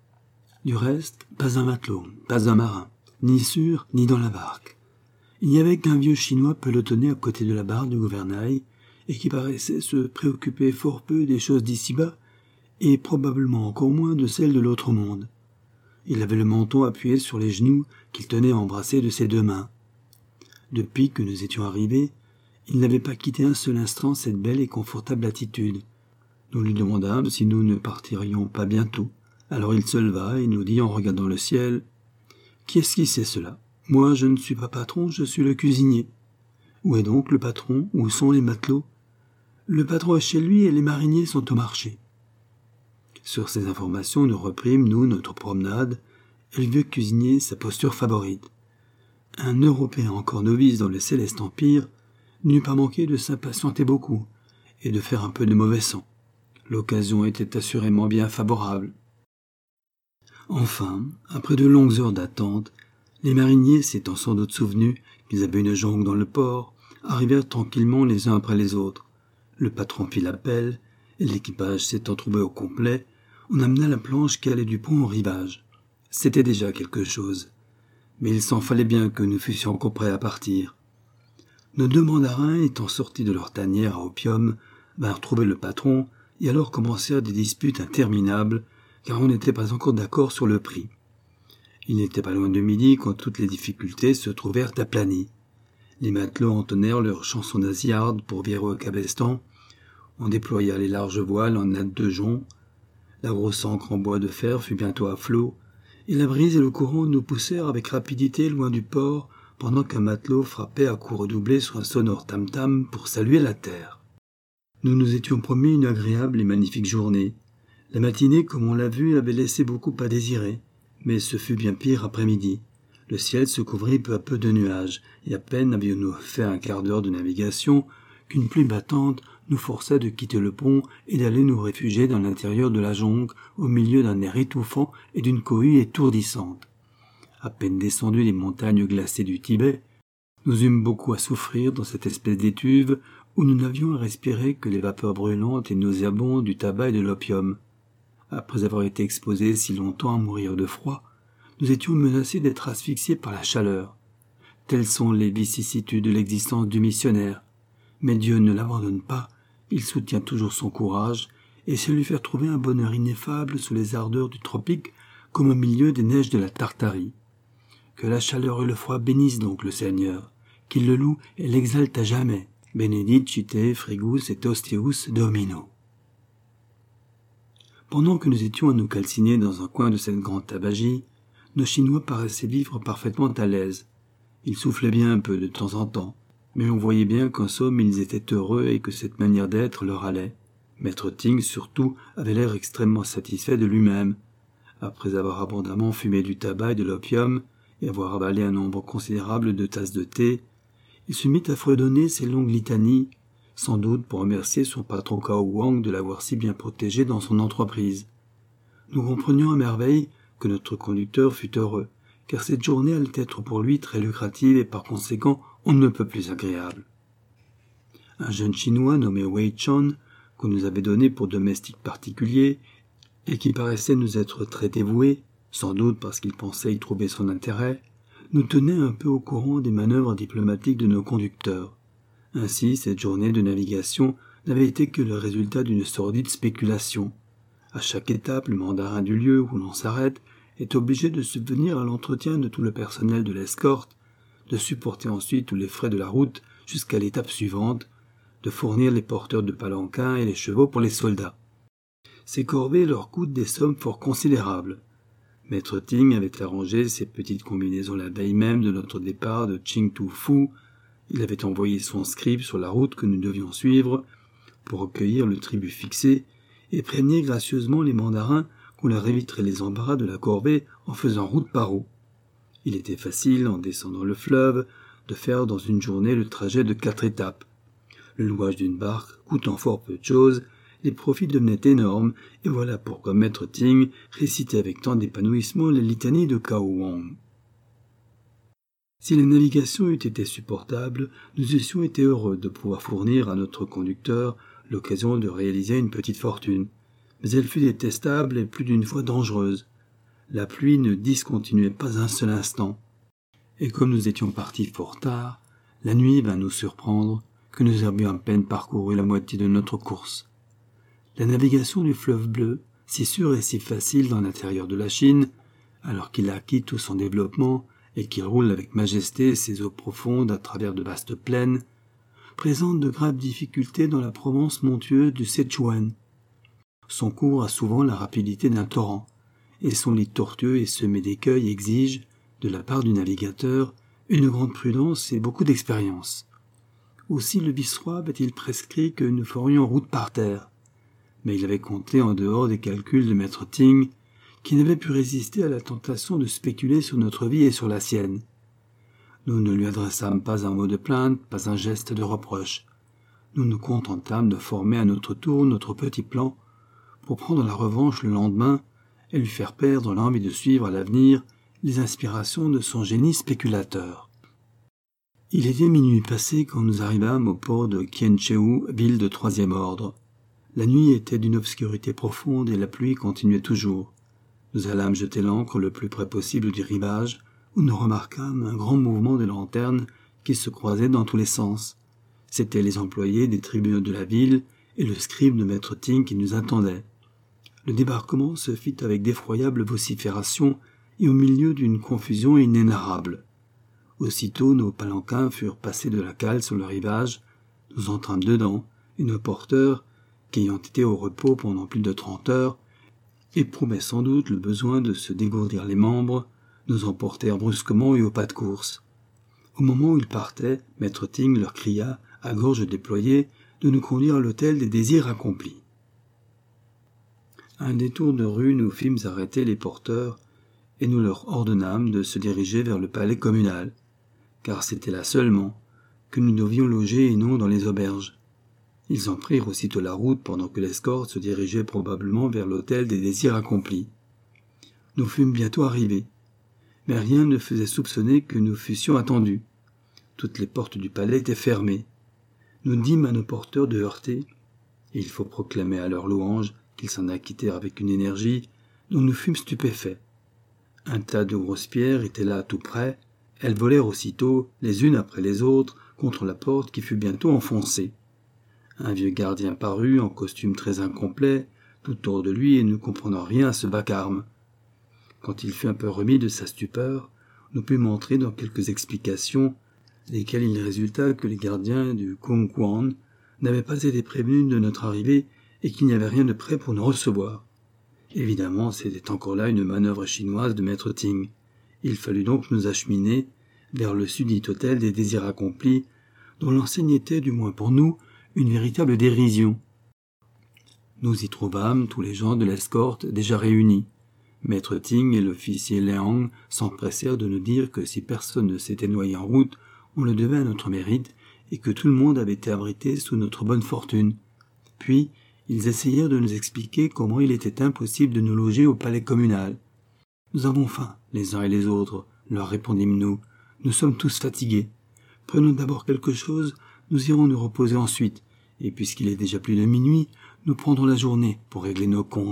Du reste, pas un matelot, pas un marin, ni sur, ni dans la barque. Il n'y avait qu'un vieux Chinois pelotonné à côté de la barre du gouvernail, et qui paraissait se préoccuper fort peu des choses d'ici-bas, et probablement encore moins de celles de l'autre monde. Il avait le menton appuyé sur les genoux qu'il tenait embrassés de ses deux mains. Depuis que nous étions arrivés, il n'avait pas quitté un seul instant cette belle et confortable attitude. Nous lui demandâmes si nous ne partirions pas bientôt. Alors il se leva et nous dit en regardant le ciel « Qui est-ce qui sait cela ? Moi, je ne suis pas patron, je suis le cuisinier. » « Où est donc le patron ? Où sont les matelots ? » ?»« Le patron est chez lui et les mariniers sont au marché. » Sur ces informations, nous reprîmes, nous, notre promenade, et le vieux cuisinier sa posture favorite. Un Européen encore novice dans le céleste empire n'eût pas manqué de s'impatienter beaucoup et de faire un peu de mauvais sang. L'occasion était assurément bien favorable. Enfin, après de longues heures d'attente, les mariniers, s'étant sans doute souvenus qu'ils avaient une jonque dans le port, arrivèrent tranquillement les uns après les autres. Le patron fit l'appel, et l'équipage s'étant trouvé au complet, on amena la planche qui allait du pont au rivage. C'était déjà quelque chose, mais il s'en fallait bien que nous fussions encore prêts à partir. Nos deux mandarins, étant sortis de leur tanière à opium, vinrent trouver le patron, et alors commencèrent des disputes interminables, car on n'était pas encore d'accord sur le prix. Il n'était pas loin de midi quand toutes les difficultés se trouvèrent aplanies. Les matelots entonnèrent leurs chansons nasillardes pour virer au cabestan, on déploya les larges voiles en nattes de jonc, la grosse ancre en bois de fer fut bientôt à flot, et la brise et le courant nous poussèrent avec rapidité loin du port, pendant qu'un matelot frappait à coups redoublés sur un sonore tam-tam pour saluer la terre. Nous nous étions promis une agréable et magnifique journée. La matinée, comme on l'a vu, avait laissé beaucoup à désirer, mais ce fut bien pire après-midi. Le ciel se couvrit peu à peu de nuages, et à peine avions-nous fait un quart d'heure de navigation qu'une pluie battante nous força de quitter le pont et d'aller nous réfugier dans l'intérieur de la jonque, au milieu d'un air étouffant et d'une cohue étourdissante. À peine descendus des montagnes glacées du Tibet, nous eûmes beaucoup à souffrir dans cette espèce d'étuve où nous n'avions à respirer que les vapeurs brûlantes et nauséabondes du tabac et de l'opium. Après avoir été exposés si longtemps à mourir de froid, nous étions menacés d'être asphyxiés par la chaleur. Telles sont les vicissitudes de l'existence du missionnaire. Mais Dieu ne l'abandonne pas, il soutient toujours son courage, et sait lui faire trouver un bonheur ineffable sous les ardeurs du tropique comme au milieu des neiges de la Tartarie. Que la chaleur et le froid bénissent donc le Seigneur, qu'il le loue et l'exalte à jamais. benedicite frigus et ostius domino. Pendant que nous étions à nous calciner dans un coin de cette grande tabagie, nos Chinois paraissaient vivre parfaitement à l'aise. Ils soufflaient bien un peu de temps en temps, mais on voyait bien qu'en somme ils étaient heureux et que cette manière d'être leur allait. Maître Ting, surtout, avait l'air extrêmement satisfait de lui-même. Après avoir abondamment fumé du tabac et de l'opium, et avoir avalé un nombre considérable de tasses de thé, il se mit à fredonner ses longues litanies, sans doute pour remercier son patron Cao Wang de l'avoir si bien protégé dans son entreprise. Nous comprenions à merveille que notre conducteur fut heureux, car cette journée allait être pour lui très lucrative et par conséquent on ne peut plus agréable. Un jeune Chinois nommé Wei Chun, qu'on nous avait donné pour domestique particulier, et qui paraissait nous être très dévoué, sans doute parce qu'il pensait y trouver son intérêt, nous tenait un peu au courant des manœuvres diplomatiques de nos conducteurs. Ainsi, cette journée de navigation n'avait été que le résultat d'une sordide spéculation. À chaque étape, le mandarin du lieu où l'on s'arrête est obligé de subvenir à l'entretien de tout le personnel de l'escorte, de supporter ensuite tous les frais de la route jusqu'à l'étape suivante, de fournir les porteurs de palanquins et les chevaux pour les soldats. Ces corvées leur coûtent des sommes fort considérables. Maître Ting avait arrangé ces petites combinaisons la veille même de notre départ de Qingtou-Fu. Il avait envoyé son scribe sur la route que nous devions suivre pour recueillir le tribut fixé et prévenir gracieusement les mandarins qu'on leur éviterait les embarras de la corvée en faisant route par eau. Il était facile, en descendant le fleuve, de faire dans une journée le trajet de quatre étapes. Le louage d'une barque coûtant fort peu de choses, les profits devenaient énormes, et voilà pourquoi Maître Ting récitait avec tant d'épanouissement les litanies de Cao Wang. Si la navigation eût été supportable, nous eussions été heureux de pouvoir fournir à notre conducteur l'occasion de réaliser une petite fortune. Mais elle fut détestable et plus d'une fois dangereuse. La pluie ne discontinuait pas un seul instant. Et comme nous étions partis fort tard, la nuit vint nous surprendre que nous avions à peine parcouru la moitié de notre course. La navigation du fleuve bleu, si sûre et si facile dans l'intérieur de la Chine, alors qu'il a acquis tout son développement et qu'il roule avec majesté ses eaux profondes à travers de vastes plaines, présente de graves difficultés dans la province montueuse du Sichuan. Son cours a souvent la rapidité d'un torrent, et son lit tortueux et semé d'écueils exige, de la part du navigateur, une grande prudence et beaucoup d'expérience. Aussi le vice-roi avait-il prescrit que nous ferions route par terre, mais il avait compté en dehors des calculs de Maître Ting, qui n'avait pu résister à la tentation de spéculer sur notre vie et sur la sienne. Nous ne lui adressâmes pas un mot de plainte, pas un geste de reproche. Nous nous contentâmes de former à notre tour notre petit plan pour prendre la revanche le lendemain et lui faire perdre l'envie de suivre à l'avenir les inspirations de son génie spéculateur. Il était minuit passé quand nous arrivâmes au port de Qiancheu, ville de troisième ordre. La nuit était d'une obscurité profonde et la pluie continuait toujours. Nous allâmes jeter l'ancre le plus près possible du rivage, où nous remarquâmes un grand mouvement de lanternes qui se croisaient dans tous les sens. C'étaient les employés des tribunaux de la ville et le scribe de Maître Ting qui nous attendaient. Le débarquement se fit avec d'effroyables vociférations et au milieu d'une confusion inénarrable. Aussitôt nos palanquins furent passés de la cale sur le rivage, nous entrâmes dedans, et nos porteurs, qui ayant été au repos pendant plus de trente heures, éprouvaient sans doute le besoin de se dégourdir les membres, nous emportèrent brusquement et au pas de course. Au moment où ils partaient, Maître Ting leur cria, à gorge déployée, de nous conduire à l'hôtel des désirs accomplis. À un détour de rue, nous fîmes arrêter les porteurs, et nous leur ordonnâmes de se diriger vers le palais communal, car c'était là seulement que nous devions loger et non dans les auberges. Ils en prirent aussitôt la route pendant que l'escorte se dirigeait probablement vers l'hôtel des désirs accomplis. Nous fûmes bientôt arrivés, mais rien ne faisait soupçonner que nous fussions attendus. Toutes les portes du palais étaient fermées. Nous dîmes à nos porteurs de heurter, et il faut proclamer à leur louange qu'ils s'en acquittèrent avec une énergie dont nous fûmes stupéfaits. Un tas de grosses pierres était là tout près, elles volèrent aussitôt, les unes après les autres, contre la porte qui fut bientôt enfoncée. Un vieux gardien parut, en costume très incomplet, tout hors de lui et ne comprenant rien à ce vacarme. Quand il fut un peu remis de sa stupeur, nous pûmes entrer dans quelques explications, desquels il résulta que les gardiens du Kung Quan n'avaient pas été prévenus de notre arrivée et qu'il n'y avait rien de prêt pour nous recevoir. Évidemment, c'était encore là une manœuvre chinoise de maître Ting. Il fallut donc nous acheminer vers le sudit hôtel des désirs accomplis, dont l'enseigne était, du moins pour nous, une véritable dérision. Nous y trouvâmes tous les gens de l'escorte déjà réunis. Maître Ting et l'officier Liang s'empressèrent de nous dire que si personne ne s'était noyé en route, on le devait à notre mérite et que tout le monde avait été abrité sous notre bonne fortune. Puis, ils essayèrent de nous expliquer comment il était impossible de nous loger au palais communal. « Nous avons faim, les uns et les autres, » leur répondîmes-nous. « Nous sommes tous fatigués. Prenons d'abord quelque chose, nous irons nous reposer ensuite, et puisqu'il est déjà plus de minuit, nous prendrons la journée pour régler nos comptes. »